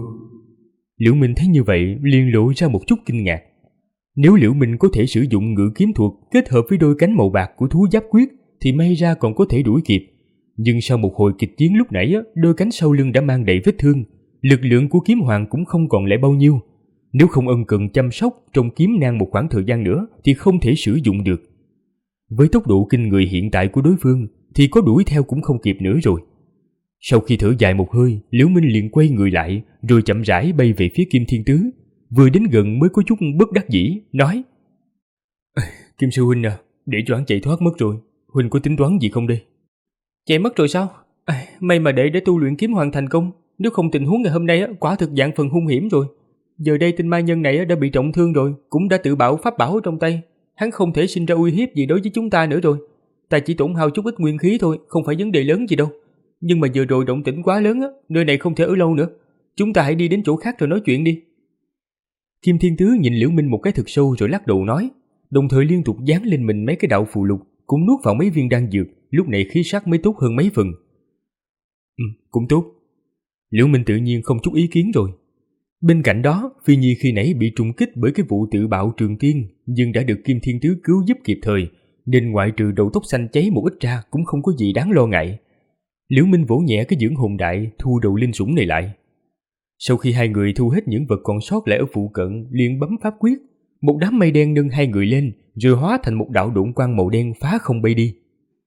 Liễu Minh thấy như vậy liền lộ ra một chút kinh ngạc. Nếu Liễu Minh có thể sử dụng ngự kiếm thuật kết hợp với đôi cánh màu bạc của thú giáp quyết thì may ra còn có thể đuổi kịp. Nhưng sau một hồi kịch chiến lúc nãy, đôi cánh sau lưng đã mang đầy vết thương, lực lượng của kiếm hoàng cũng không còn lại bao nhiêu. Nếu không ân cần chăm sóc trong kiếm nang một khoảng thời gian nữa thì không thể sử dụng được. Với tốc độ kinh người hiện tại của đối phương thì có đuổi theo cũng không kịp nữa rồi. Sau khi thở dài một hơi, Liễu Minh liền quay người lại rồi chậm rãi bay về phía Kim Thiên Tứ. Vừa đến gần mới có chút bất đắc dĩ, nói: Kim sư huynh à, để cho hắn chạy thoát mất rồi, huynh có tính toán gì không đây? Chạy mất rồi sao? May mà để tu luyện kiếm hoàng thành công, nếu không tình huống ngày hôm nay quả thực dạng phần hung hiểm rồi. Giờ đây tên ma nhân này đã bị trọng thương rồi, cũng đã tự bạo pháp bảo trong tay, hắn không thể sinh ra uy hiếp gì đối với chúng ta nữa rồi. Ta chỉ tổn hao chút ít nguyên khí thôi, không phải vấn đề lớn gì đâu. Nhưng mà vừa rồi động tĩnh quá lớn, nơi này không thể ở lâu nữa. Chúng ta hãy đi đến chỗ khác rồi nói chuyện đi. Kim Thiên Tứ nhìn Liễu Minh một cái thật sâu rồi lắc đầu nói, đồng thời liên tục dán lên mình mấy cái đạo phù lục, cũng nuốt vào mấy viên đan dược, lúc này khí sắc mới tốt hơn mấy phần. Cũng tốt. Liễu Minh tự nhiên không chút ý kiến rồi. Bên cạnh đó, Phi Nhi khi nãy bị trùng kích bởi cái vụ tự bạo Trường Tiên, nhưng đã được Kim Thiên Tứ cứu giúp kịp thời, nên ngoại trừ đầu tóc xanh cháy một ít ra cũng không có gì đáng lo ngại. Liễu Minh vỗ nhẹ cái dưỡng hồn đại thu đầu linh sủng này lại. Sau khi hai người thu hết những vật còn sót lại ở phụ cận, liền bấm pháp quyết, một đám mây đen nâng hai người lên, rồi hóa thành một đạo độn quang màu đen phá không bay đi.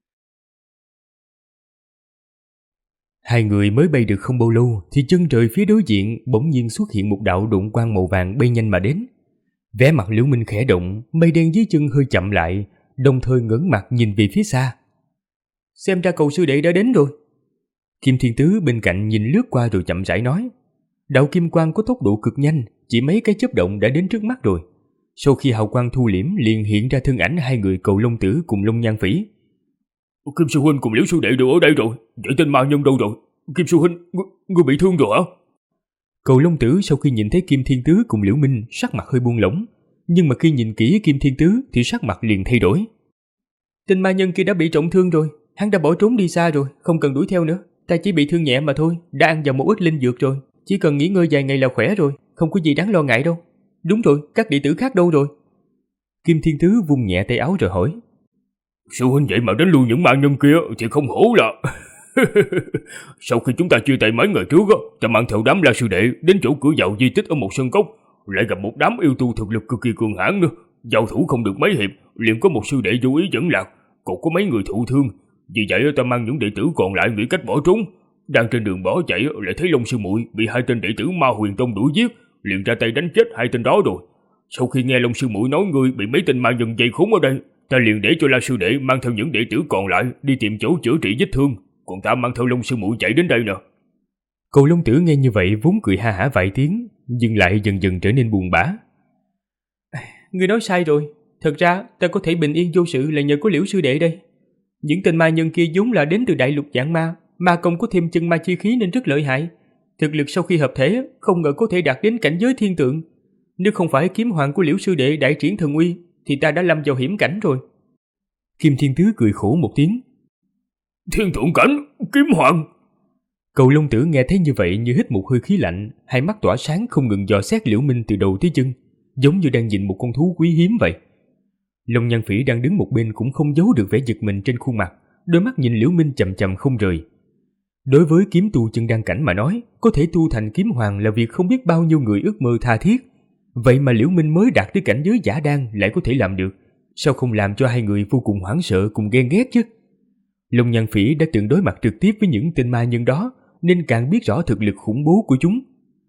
Hai người mới bay được không bao lâu thì chân trời phía đối diện bỗng nhiên xuất hiện một đạo độn quang màu vàng bay nhanh mà đến. Vẻ mặt Liễu Minh khẽ động, mây đen dưới chân hơi chậm lại, đồng thời ngẩng mặt nhìn về phía xa. Xem ra cậu sư đệ đã đến rồi. Kim Thiên Tứ bên cạnh nhìn lướt qua rồi chậm rãi nói. Đạo kim quang có tốc độ cực nhanh, chỉ mấy cái chớp động đã đến trước mắt rồi. Sau khi hào quang thu liễm liền hiện ra thân ảnh hai người Cầu Long Tử cùng Long Nhan Phỉ. Kim sư huynh cùng Liễu sư đệ đều ở đây rồi, vậy tên ma nhân đâu rồi? Kim sư huynh, ngươi bị thương rồi hả? Cầu Long Tử sau khi nhìn thấy Kim Thiên Tứ cùng Liễu Minh sắc mặt hơi buông lỏng, nhưng mà khi nhìn kỹ Kim Thiên Tứ thì sắc mặt liền thay đổi. Tên ma nhân kia đã bị trọng thương rồi, hắn đã bỏ trốn đi xa rồi, không cần đuổi theo nữa. Ta chỉ bị thương nhẹ mà thôi, đã ăn vào một ít linh dược rồi, chỉ cần nghỉ ngơi vài ngày là khỏe rồi, không có gì đáng lo ngại đâu. Đúng rồi, các đệ tử khác đâu rồi? Kim Thiên Tứ vung nhẹ tay áo rồi hỏi. Sư huynh vậy mà đánh lui những ma nhân kia thì không hổ là... Sau khi chúng ta chia tay mấy ngày trước, ta mang theo đám La sư đệ đến chỗ cửa vào di tích ở một sân cốc, lại gặp một đám yêu tu thực lực cực kỳ cường hãn nữa. Giao thủ không được mấy hiệp, liền có một sư đệ vô ý dẫn lạc, còn có mấy người thụ thương. Vì vậy ta mang những đệ tử còn lại nghĩ cách bỏ trốn. Đang trên đường bỏ chạy lại thấy Long sư muội bị hai tên đệ tử Ma Huyền Tông đuổi giết, liền ra tay đánh chết hai tên đó rồi. Sau khi nghe Long sư muội nói ngươi bị mấy tên ma nhân dây khốn ở đây, ta liền để cho La sư đệ mang theo những đệ tử còn lại đi tìm chỗ chữa trị vết thương, còn ta mang theo Long sư muội chạy đến đây nè. Cầu Long Tử nghe như vậy vốn cười ha hả vài tiếng, nhưng lại dần dần trở nên buồn bã. Ngươi nói sai rồi, thật ra ta có thể bình yên vô sự là nhờ có Liễu sư đệ đây. Những tên ma nhân kia vốn là đến từ đại lục Vạn Ma, ma công có thêm chân ma chi khí nên rất lợi hại. Thực lực sau khi hợp thể không ngờ có thể đạt đến cảnh giới thiên tượng. Nếu không phải kiếm hoàng của Liễu sư đệ đại triển thần uy thì ta đã lâm vào hiểm cảnh rồi. Kim Thiên Tứ cười khổ một tiếng. Thiên tượng cảnh, kiếm hoàng. Cầu Long Tử nghe thấy như vậy như hít một hơi khí lạnh, hai mắt tỏa sáng không ngừng dò xét Liễu Minh từ đầu tới chân, giống như đang nhìn một con thú quý hiếm vậy. Long Nhan Phỉ đang đứng một bên cũng không giấu được vẻ giật mình trên khuôn mặt, đôi mắt nhìn Liễu Minh chằm chằm không rời. Đối với kiếm tu chân đan cảnh mà nói, có thể tu thành kiếm hoàng là việc không biết bao nhiêu người ước mơ tha thiết. Vậy mà Liễu Minh mới đạt tới cảnh giới giả đan lại có thể làm được, sao không làm cho hai người vô cùng hoảng sợ cùng ghen ghét chứ? Long Nhan Phỉ đã từng đối mặt trực tiếp với những tên ma nhân đó, nên càng biết rõ thực lực khủng bố của chúng.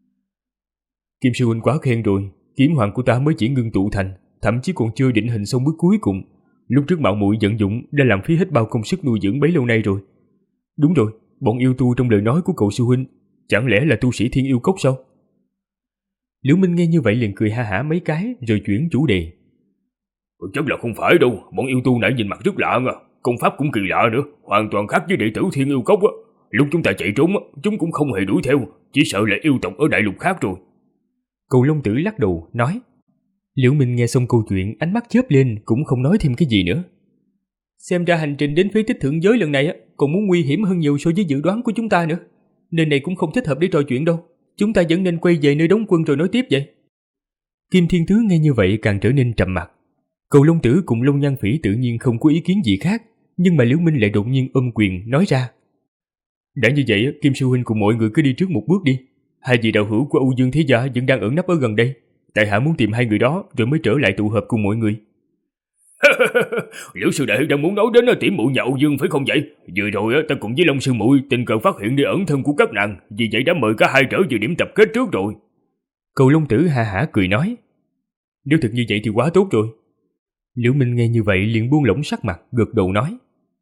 Kim sư huynh quá khen rồi, kiếm hoàng của ta mới chỉ ngưng tụ thành, thậm chí còn chưa định hình xong bước cuối cùng. Lúc trước mạo muội vận dụng đã làm phí hết bao công sức nuôi dưỡng bấy lâu nay rồi. Đúng rồi, bọn yêu tu trong lời nói của cậu sư huynh, chẳng lẽ là tu sĩ Thiên Yêu Cốc sao? Liễu Minh nghe như vậy liền cười ha hả mấy cái rồi chuyển chủ đề. Chắc là không phải đâu, bọn yêu tu nãy nhìn mặt rất lạ, công pháp cũng kỳ lạ nữa, hoàn toàn khác với đệ tử Thiên Yêu Cốc. Lúc chúng ta chạy trốn, chúng cũng không hề đuổi theo, chỉ sợ là yêu tộc ở đại lục khác rồi. Cầu Long Tử lắc đầu nói. Liễu Minh nghe xong câu chuyện, ánh mắt chớp lên cũng không nói thêm cái gì nữa. Xem ra hành trình đến phế tích thượng giới lần này còn muốn nguy hiểm hơn nhiều so với dự đoán của chúng ta nữa. Nơi này cũng không thích hợp để trò chuyện đâu. Chúng ta vẫn nên quay về nơi đóng quân rồi nói tiếp vậy. Kim Thiên Tứ nghe như vậy càng trở nên trầm mặc. Cầu Long Tử cùng Long Nhan Phỉ tự nhiên không có ý kiến gì khác, nhưng mà Liễu Minh lại đột nhiên ôm quyền nói ra. Đã như vậy, Kim sư huynh cùng mọi người cứ đi trước một bước đi. Hai vị đạo hữu của Âu Dương Thế Gia vẫn đang ẩn nấp ở gần đây. Tại hạ muốn tìm hai người đó rồi mới trở lại tụ hợp cùng mọi người. Liễu sư đệ đang muốn nói đến tỉ muội nhà Âu Dương phải không vậy? Vừa rồi ta cùng với Long sư muội tình cờ phát hiện nơi ẩn thân của các nàng, vì vậy đã mời cả hai trở về điểm tập kết trước rồi. Cầu Long Tử ha hả cười nói. Nếu thật như vậy thì quá tốt rồi. Liễu Minh nghe như vậy liền buông lỏng sắc mặt, gật đầu nói.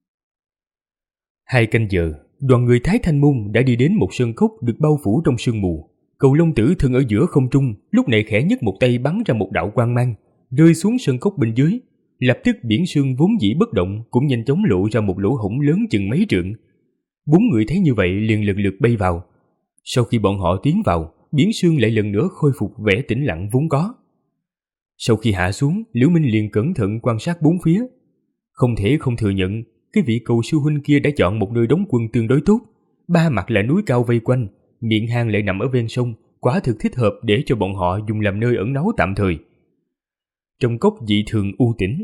2 canh giờ, đoàn người Thái Thanh Môn đã đi đến một sơn cốc được bao phủ trong sương mù. Cầu Long Tử thân ở giữa không trung, lúc này khẽ nhấc một tay bắn ra một đạo quang mang, rơi xuống sơn cốc bên dưới. Lập tức biển sương vốn dĩ bất động cũng nhanh chóng lộ ra một lỗ hổng lớn chừng mấy trượng. 4 người thấy như vậy liền lần lượt bay vào. Sau khi bọn họ tiến vào, biển sương lại lần nữa khôi phục vẻ tĩnh lặng vốn có. Sau khi hạ xuống, Liễu Minh liền cẩn thận quan sát bốn phía. Không thể không thừa nhận, cái vị cầu sư huynh kia đã chọn một nơi đóng quân tương đối tốt. 3 mặt là núi cao vây quanh, miệng hang lại nằm ở ven sông, quả thực thích hợp để cho bọn họ dùng làm nơi ẩn náu tạm thời. Trong cốc dị thường u tĩnh,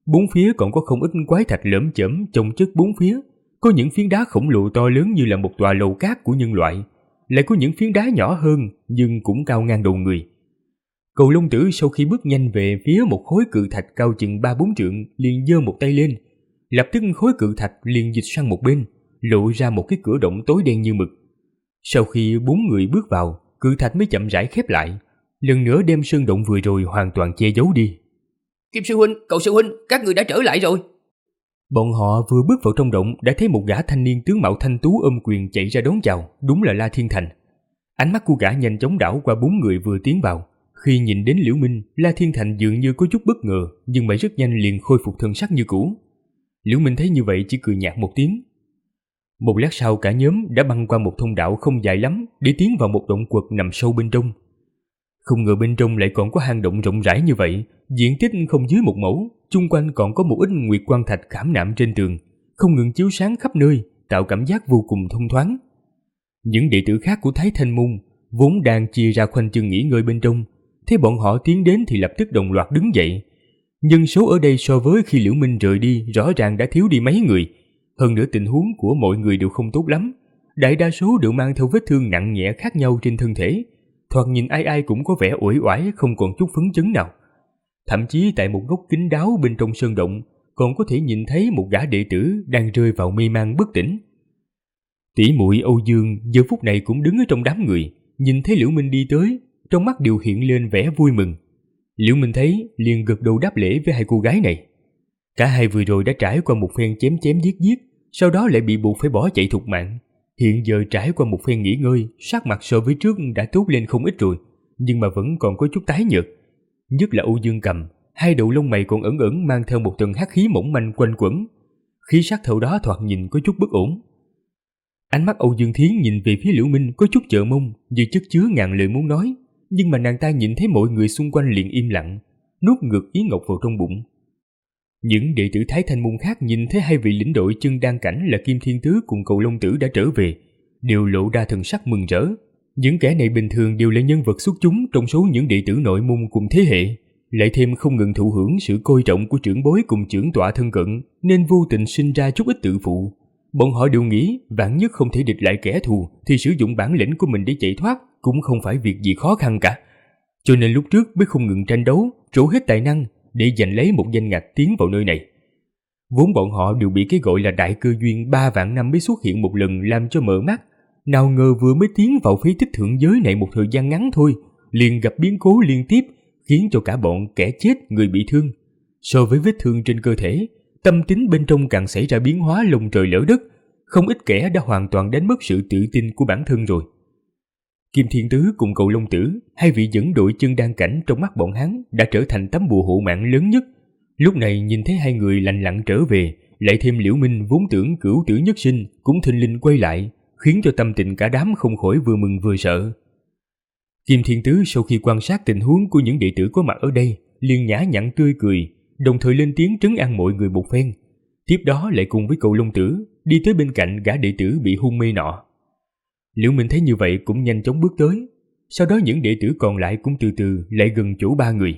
Bốn phía còn có không ít quái thạch lởm chởm chồng chất bốn phía. Có những phiến đá khổng lồ to lớn như là một tòa lầu cát của nhân loại, lại có những phiến đá nhỏ hơn nhưng cũng cao ngang đầu người. Cầu Long Tử sau khi bước nhanh về phía một khối cự thạch cao chừng 3-4 trượng, liền giơ một tay lên. Lập tức khối cự thạch liền dịch sang một bên, lộ ra một cái cửa động tối đen như mực. Sau khi 4 người bước vào, cự thạch mới chậm rãi khép lại, lần nữa đem sơn động vừa rồi hoàn toàn che giấu đi. Kim sư huynh, Cậu sư huynh, các người đã trở lại rồi. Bọn họ vừa bước vào trong động đã thấy một gã thanh niên tướng mạo thanh tú ôm quyền chạy ra đón chào, đúng là La Thiên Thành. Ánh mắt của gã nhanh chóng đảo qua 4 người vừa tiến vào. Khi nhìn đến Liễu Minh, La Thiên Thành dường như có chút bất ngờ, nhưng mà rất nhanh liền khôi phục thân sắc như cũ. Liễu Minh thấy như vậy chỉ cười nhạt một tiếng. Một lát sau cả nhóm đã băng qua một thông đạo không dài lắm để tiến vào một động quật nằm sâu bên trong. Không ngờ bên trong lại còn có hang động rộng rãi như vậy, diện tích không dưới 1 mẫu, chung quanh còn có một ít nguyệt quang thạch khảm nạm trên tường, không ngừng chiếu sáng khắp nơi, tạo cảm giác vô cùng thông thoáng. Những đệ tử khác của Thái Thanh Môn vốn đang chia ra khoanh chân nghỉ ngơi bên trong, thấy bọn họ tiến đến thì lập tức đồng loạt đứng dậy. Nhân số ở đây so với khi Liễu Minh rời đi rõ ràng đã thiếu đi mấy người. Hơn nữa tình huống của mọi người đều không tốt lắm, đại đa số đều mang theo vết thương nặng nhẹ khác nhau trên thân thể, thoạt nhìn ai ai cũng có vẻ uể oải, không còn chút phấn chấn nào. Thậm chí tại một góc kín đáo bên trong sơn động còn có thể nhìn thấy một gã đệ tử đang rơi vào mê man bất tỉnh. Tỷ muội Âu Dương giờ phút này cũng đứng ở trong đám người, nhìn thấy Liễu Minh đi tới, trong mắt đều hiện lên vẻ vui mừng. Liễu Minh thấy liền gật đầu đáp lễ với hai cô gái này. Cả hai vừa rồi đã trải qua một phen chém chém giết giết, sau đó lại bị buộc phải bỏ chạy thục mạng. Hiện giờ trải qua một phen nghỉ ngơi, sắc mặt so với trước đã tốt lên không ít rồi, nhưng mà vẫn còn có chút tái nhợt. Nhất là Âu Dương Cầm, hai đầu lông mày còn ẩn ẩn mang theo một tầng hắc khí mỏng manh quanh quẩn, khí sắc theo đó thoạt nhìn có chút bất ổn. Ánh mắt Âu Dương Thiến nhìn về phía Liễu Minh có chút chờ mong, như chất chứa ngàn lời muốn nói, nhưng mà nàng ta nhìn thấy mọi người xung quanh liền im lặng, nuốt ngược ý ngọc vào trong bụng. Những đệ tử Thái Thanh Môn khác nhìn thấy hai vị lĩnh đội chân đan cảnh là Kim Thiên Tứ cùng Cầu Long Tử đã trở về, đều lộ ra thần sắc mừng rỡ. Những kẻ này bình thường đều là nhân vật xuất chúng trong số những đệ tử nội môn cùng thế hệ, lại thêm không ngừng thụ hưởng sự coi trọng của trưởng bối cùng trưởng tọa thân cận, nên vô tình sinh ra chút ít tự phụ. Bọn họ đều nghĩ vạn nhất không thể địch lại kẻ thù thì sử dụng bản lĩnh của mình để chạy thoát cũng không phải việc gì khó khăn cả. Cho nên lúc trước mới không ngừng tranh đấu, trổ hết tài năng để giành lấy một danh ngạch tiến vào nơi này. Vốn bọn họ đều bị cái gọi là đại cơ duyên 3 vạn năm mới xuất hiện một lần làm cho mở mắt, nào ngờ vừa mới tiến vào phế tích thượng giới này một thời gian ngắn thôi, liền gặp biến cố liên tiếp, khiến cho cả bọn kẻ chết người bị thương. So với vết thương trên cơ thể, tâm tính bên trong càng xảy ra biến hóa lồng trời lỡ đất, không ít kẻ đã hoàn toàn đánh mất sự tự tin của bản thân rồi. Kim Thiên Tứ cùng Cầu Long Tử, hai vị dẫn đội chân đan cảnh trong mắt bọn hắn đã trở thành tấm bùa hộ mạng lớn nhất. Lúc này nhìn thấy hai người lành lặn trở về, lại thêm Liễu Minh vốn tưởng cửu tử nhất sinh cũng thình lình quay lại, khiến cho tâm tình cả đám không khỏi vừa mừng vừa sợ. Kim Thiên Tứ sau khi quan sát tình huống của những đệ tử có mặt ở đây, liền nhã nhặn tươi cười, đồng thời lên tiếng trấn an mọi người một phen. Tiếp đó lại cùng với Cầu Long Tử đi tới bên cạnh gã đệ tử bị hôn mê nọ. Liễu Minh thấy như vậy cũng nhanh chóng bước tới, sau đó những đệ tử còn lại cũng từ từ lại gần chỗ 3 người.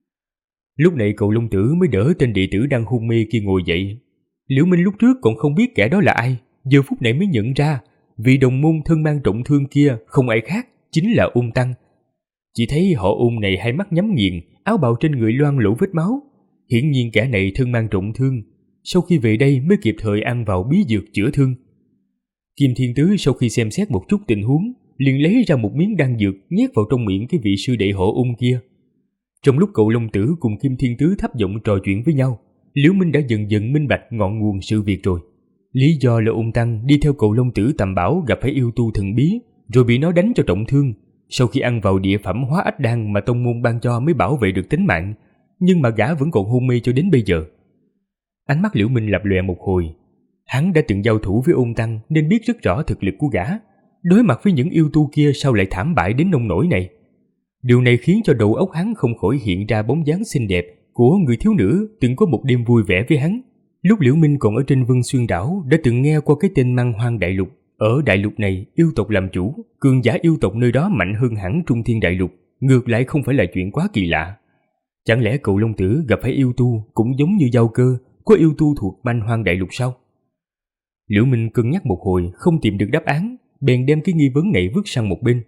Lúc này Cầu Long Tử mới đỡ tên đệ tử đang hôn mê kia ngồi dậy. Liễu Minh lúc trước còn không biết kẻ đó là ai, giờ phút này mới nhận ra vị đồng môn thân mang trọng thương kia không ai khác, chính là Ung Tăng. Chỉ thấy họ Ung này hai mắt nhắm nghiền, áo bào trên người loang lổ vết máu. Hiển nhiên kẻ này thân mang trọng thương, sau khi về đây mới kịp thời ăn vào bí dược chữa thương. Kim Thiên Tứ sau khi xem xét một chút tình huống, liền lấy ra một miếng đan dược nhét vào trong miệng cái vị sư đệ họ Ung kia. Trong lúc Cầu Long Tử cùng Kim Thiên Tứ thấp giọng trò chuyện với nhau, Liễu Minh đã dần dần minh bạch ngọn nguồn sự việc rồi. Lý do là Ung Tăng đi theo Cầu Long Tử tầm bảo gặp phải yêu tu thần bí, rồi bị nó đánh cho trọng thương. Sau khi ăn vào địa phẩm hóa ách đan mà tông môn ban cho mới bảo vệ được tính mạng, nhưng mà gã vẫn còn hôn mê cho đến bây giờ. Ánh mắt Liễu Minh lập lòe một hồi. Hắn đã từng giao thủ với Ung Tăng nên biết rất rõ thực lực của gã. Đối mặt với những yêu tu kia sao lại thảm bại đến nông nỗi này? Điều này khiến cho đầu óc hắn không khỏi hiện ra bóng dáng xinh đẹp của người thiếu nữ từng có một đêm vui vẻ với hắn. Lúc Liễu Minh còn ở trên Vân Xuyên đảo đã từng nghe qua cái tên Măng Hoang Đại Lục. Ở đại lục này, yêu tộc làm chủ, cường giả yêu tộc nơi đó mạnh hơn hẳn Trung Thiên Đại Lục, ngược lại không phải là chuyện quá kỳ lạ. Chẳng lẽ cậu Long Tử gặp phải yêu tu cũng giống như Giao Cơ, có yêu tu thuộc Manh Hoang Đại Lục sao? Liễu Minh cân nhắc một hồi không tìm được đáp án, bèn đem cái nghi vấn này vứt sang một bên.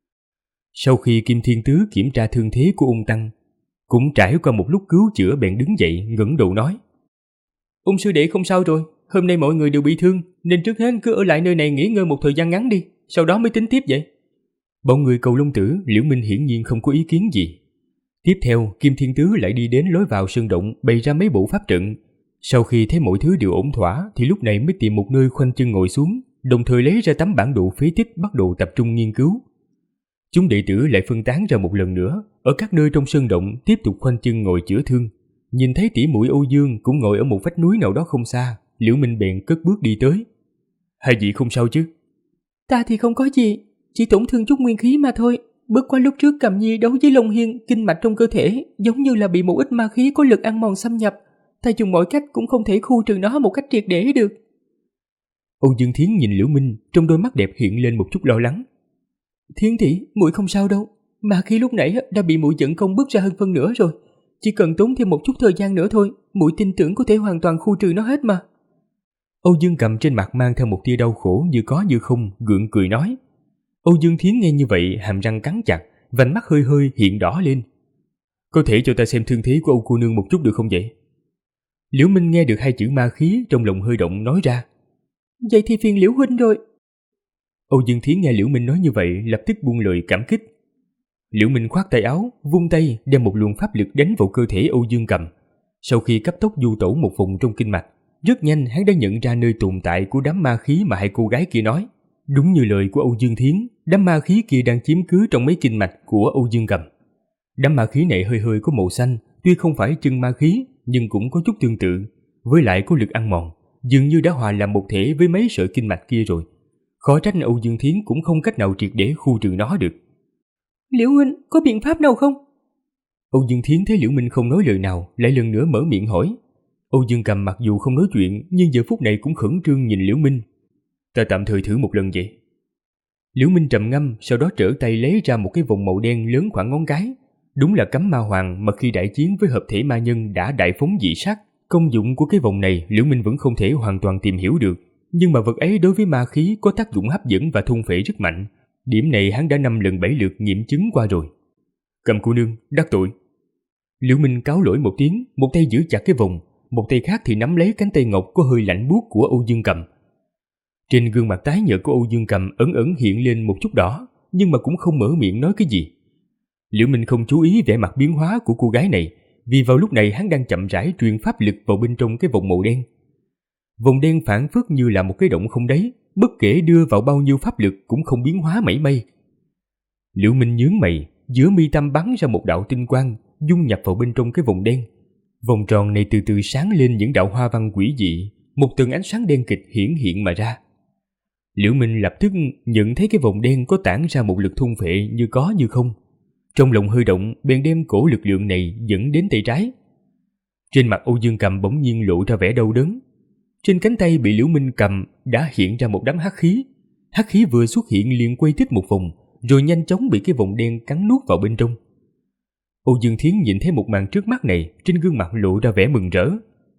Sau khi Kim Thiên Tứ kiểm tra thương thế của ung tăng, cũng trải qua một lúc cứu chữa, bèn đứng dậy ngẩng đầu nói: Ung sư đệ không sao rồi, hôm nay mọi người đều bị thương nên trước hết cứ ở lại nơi này nghỉ ngơi một thời gian ngắn đi, sau đó mới tính tiếp vậy. Bọn người Cầu Long Tử, Liễu Minh hiển nhiên không có ý kiến gì. Tiếp theo, Kim Thiên Tứ lại đi đến lối vào sơn động bày ra mấy bộ pháp trận. Sau khi thấy mọi thứ đều ổn thỏa thì lúc này mới tìm một nơi khoanh chân ngồi xuống, đồng thời lấy ra tấm bản đồ phế tích bắt đầu tập trung nghiên cứu. Chúng đệ tử lại phân tán ra một lần nữa, ở các nơi trong sơn động tiếp tục khoanh chân ngồi chữa thương. Nhìn thấy tỷ muội Âu Dương cũng ngồi ở một vách núi nào đó không xa, Liễu Minh bèn cất bước đi tới. Hai vị không sao chứ? Ta thì không có gì, chỉ tổn thương chút nguyên khí mà thôi. Bất quá lúc trước Cầm Nhi đấu với Long Hiên, kinh mạch trong cơ thể giống như là bị một ít ma khí có lực ăn mòn xâm nhập. Ta dùng mọi cách cũng không thể khu trừ nó một cách triệt để được. Âu Dương Thiến nhìn Liễu Minh, trong đôi mắt đẹp hiện lên một chút lo lắng. Thiến tỷ, muội không sao đâu. Ma khí lúc nãy đã bị muội dẫn công bước ra hơn phân nửa rồi. Chỉ cần tốn thêm một chút thời gian nữa thôi, muội tin tưởng có thể hoàn toàn khu trừ nó hết mà. Âu Dương Cầm trên mặt mang theo một tia đau khổ như có như không, gượng cười nói. Âu Dương Thiến nghe như vậy, hàm răng cắn chặt, vành mắt hơi hơi hiện đỏ lên. Có thể cho ta xem thương thế của Âu cô nương một chút được không vậy? Liễu Minh nghe được hai chữ ma khí, trong lòng hơi động nói ra. Vậy thì phiền Liễu huynh rồi. Âu Dương Thiến nghe Liễu Minh nói như vậy, lập tức buông lời cảm kích. Liễu Minh khoát tay áo, vung tay đem một luồng pháp lực đánh vào cơ thể Âu Dương Cầm. Sau khi cấp tốc du tẩu một vòng trong kinh mạch, rất nhanh hắn đã nhận ra nơi tồn tại của đám ma khí mà hai cô gái kia nói. Đúng như lời của Âu Dương Thiến, đám ma khí kia đang chiếm cứ trong mấy kinh mạch của Âu Dương Cầm. Đám ma khí này hơi hơi có màu xanh, tuy không phải chân ma khí nhưng cũng có chút tương tự, với lại có lực ăn mòn, dường như đã hòa làm một thể với mấy sợi kinh mạch kia rồi. Khó trách Âu Dương Thiến cũng không cách nào triệt để khu trừ nó được. Liễu huynh, có biện pháp nào không? Âu Dương Thiến thấy Liễu Minh không nói lời nào, lại lần nữa mở miệng hỏi. Âu Dương Cầm mặc dù không nói chuyện, nhưng giờ phút này cũng khẩn trương nhìn Liễu Minh. Ta tạm thời thử một lần vậy. Liễu Minh trầm ngâm, sau đó trở tay lấy ra một cái vòng màu đen lớn khoảng ngón cái. Đúng là cấm ma hoàng mà khi đại chiến với hợp thể ma nhân đã đại phóng dị sát. Công dụng của cái vòng này Liễu Minh vẫn không thể hoàn toàn tìm hiểu được, nhưng mà vật ấy đối với ma khí có tác dụng hấp dẫn và thôn phệ rất mạnh. Điểm này hắn đã 5 lần 7 lượt nghiệm chứng qua rồi. Cầm cô nương, đắc tội. Liễu Minh cáo lỗi một tiếng, một tay giữ chặt cái vòng, một tay khác thì nắm lấy cánh tay ngọc có hơi lạnh buốt của Âu Dương Cầm. Trên gương mặt tái nhợt của Âu Dương Cầm ẩn ẩn hiện lên một chút đỏ, nhưng mà cũng không mở miệng nói cái gì. Liễu Minh không chú ý vẻ mặt biến hóa của cô gái này, vì vào lúc này hắn đang chậm rãi truyền pháp lực vào bên trong cái vòng màu đen. Vòng đen phảng phất như là một cái động không đáy, bất kể đưa vào bao nhiêu pháp lực cũng không biến hóa mảy may. Liễu Minh nhướng mày, giữa mi tâm bắn ra một đạo tinh quang, dung nhập vào bên trong cái vòng đen. Vòng tròn này từ từ sáng lên những đạo hoa văn quỷ dị, một tầng ánh sáng đen kịch hiển hiện mà ra. Liễu Minh lập tức nhận thấy cái vòng đen có tản ra một lực thôn phệ như có như không. Trong lòng hơi động, bèn đem cổ lực lượng này dẫn đến tay trái. Trên mặt Âu Dương Cầm bỗng nhiên lộ ra vẻ đau đớn. Trên cánh tay bị Liễu Minh cầm đã hiện ra một đám hắc khí. Hắc khí vừa xuất hiện liền quay tít một vòng, rồi nhanh chóng bị cái vòng đen cắn nuốt vào bên trong. Âu Dương Thiến nhìn thấy một màn trước mắt này, trên gương mặt lộ ra vẻ mừng rỡ.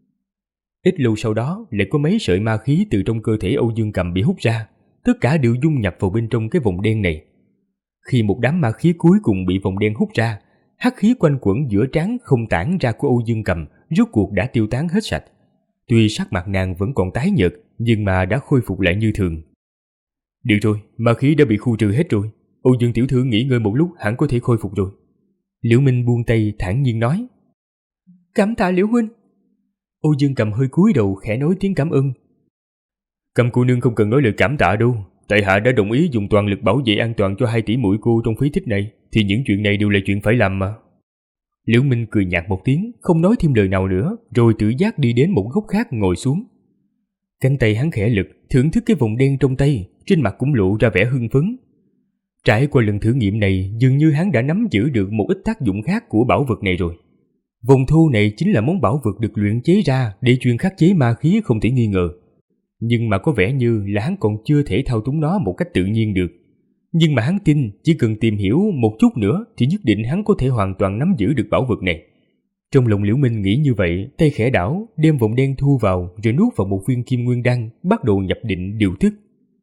Ít lâu sau đó, lại có mấy sợi ma khí từ trong cơ thể Âu Dương Cầm bị hút ra, tất cả đều dung nhập vào bên trong cái vòng đen này. Khi một đám ma khí cuối cùng bị vòng đen hút ra, hắc khí quanh quẩn giữa trán không tản ra của Âu Dương Cầm rốt cuộc đã tiêu tán hết sạch. Tuy sắc mặt nàng vẫn còn tái nhợt, nhưng mà đã khôi phục lại như thường. Được rồi, ma khí đã bị khu trừ hết rồi. Âu Dương tiểu thư nghỉ ngơi một lúc hẳn có thể khôi phục rồi. Liễu Minh buông tay thản nhiên nói. Cảm tạ Liễu huynh. Âu Dương Cầm hơi cúi đầu khẽ nói tiếng cảm ơn. Cầm cô nương không cần nói lời cảm tạ đâu. Tại hạ đã đồng ý dùng toàn lực bảo vệ an toàn cho hai tỷ muội cô trong phế tích này, thì những chuyện này đều là chuyện phải làm mà. Liễu Minh cười nhạt một tiếng, không nói thêm lời nào nữa, rồi tự giác đi đến một góc khác ngồi xuống. Cánh tay hắn khẽ lực, thưởng thức cái vòng đen trong tay, trên mặt cũng lộ ra vẻ hưng phấn. Trải qua lần thử nghiệm này, dường như hắn đã nắm giữ được một ít tác dụng khác của bảo vật này rồi. Vòng thô này chính là món bảo vật được luyện chế ra để chuyên khắc chế ma khí không thể nghi ngờ. Nhưng mà có vẻ như là hắn còn chưa thể thao túng nó một cách tự nhiên được. Nhưng mà hắn tin chỉ cần tìm hiểu một chút nữa thì nhất định hắn có thể hoàn toàn nắm giữ được bảo vật này. Trong lòng Liễu Minh nghĩ như vậy, tay khẽ đảo, đem vòng đen thu vào rồi nuốt vào một viên kim nguyên đan, bắt đầu nhập định điều thức.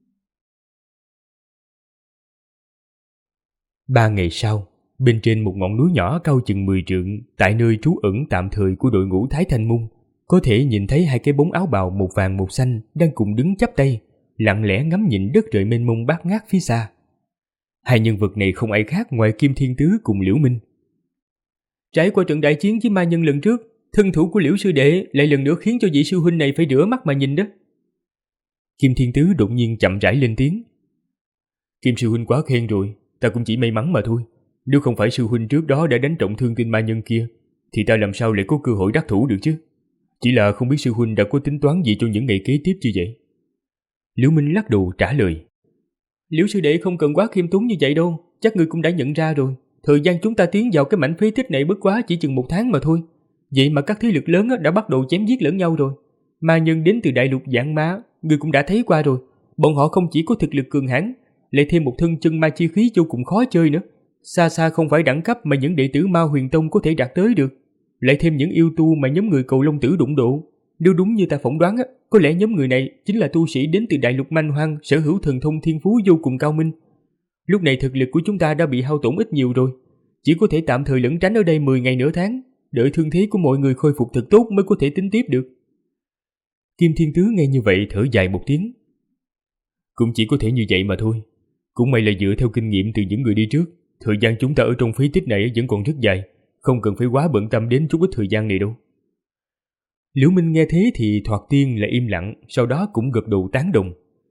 3 ngày sau, bên trên một ngọn núi nhỏ cao chừng 10 trượng, tại nơi trú ẩn tạm thời của đội ngũ Thái Thanh Môn, có thể nhìn thấy hai cái bóng áo bào một vàng một xanh đang cùng đứng chắp tay, lặng lẽ ngắm nhìn đất trời mênh mông bát ngát phía xa. Hai nhân vật này không ai khác ngoài Kim Thiên Tứ cùng Liễu Minh. Trải qua trận đại chiến với ma nhân lần trước, thân thủ của Liễu sư đệ lại lần nữa khiến cho vị sư huynh này phải rửa mắt mà nhìn đó. Kim Thiên Tứ đột nhiên chậm rãi lên tiếng. Kim sư huynh quá khen rồi, ta cũng chỉ may mắn mà thôi. Nếu không phải sư huynh trước đó đã đánh trọng thương tên ma nhân kia, thì ta làm sao lại có cơ hội đắc thủ được chứ? Chỉ là không biết sư huynh đã có tính toán gì cho những ngày kế tiếp như vậy. Liễu Minh lắc đầu trả lời. Liễu sư đệ không cần quá khiêm tốn như vậy đâu, chắc ngươi cũng đã nhận ra rồi. Thời gian chúng ta tiến vào cái mảnh phế tích này bất quá chỉ chừng 1 tháng mà thôi. Vậy mà các thế lực lớn đã bắt đầu chém giết lẫn nhau rồi. Ma nhân đến từ đại lục Vạn Ma, ngươi cũng đã thấy qua rồi. Bọn họ không chỉ có thực lực cường hãn, lại thêm một thân chân ma chi khí vô cùng khó chơi nữa. Xa xa không phải đẳng cấp mà những đệ tử Ma Huyền Tông có thể đạt tới được. Lại thêm những yêu tu mà nhóm người Cầu Long Tử đụng độ. Nếu đúng như ta phỏng đoán, có lẽ nhóm người này chính là tu sĩ đến từ đại lục Manh Hoang, sở hữu thần thông thiên phú vô cùng cao minh. Lúc này thực lực của chúng ta đã bị hao tổn ít nhiều rồi, chỉ có thể tạm thời lẩn tránh ở đây 10 ngày nửa tháng, đợi thương thế của mọi người khôi phục thật tốt mới có thể tính tiếp được. Kim Thiên Tứ nghe như vậy thở dài một tiếng. Cũng chỉ có thể như vậy mà thôi. Cũng may là dựa theo kinh nghiệm từ những người đi trước, thời gian chúng ta ở trong phế tích này vẫn còn rất dài, không cần phải quá bận tâm đến chút ít thời gian này đâu. Liễu Minh nghe thế thì thoạt tiên là im lặng, sau đó cũng gật đầu tán đồng.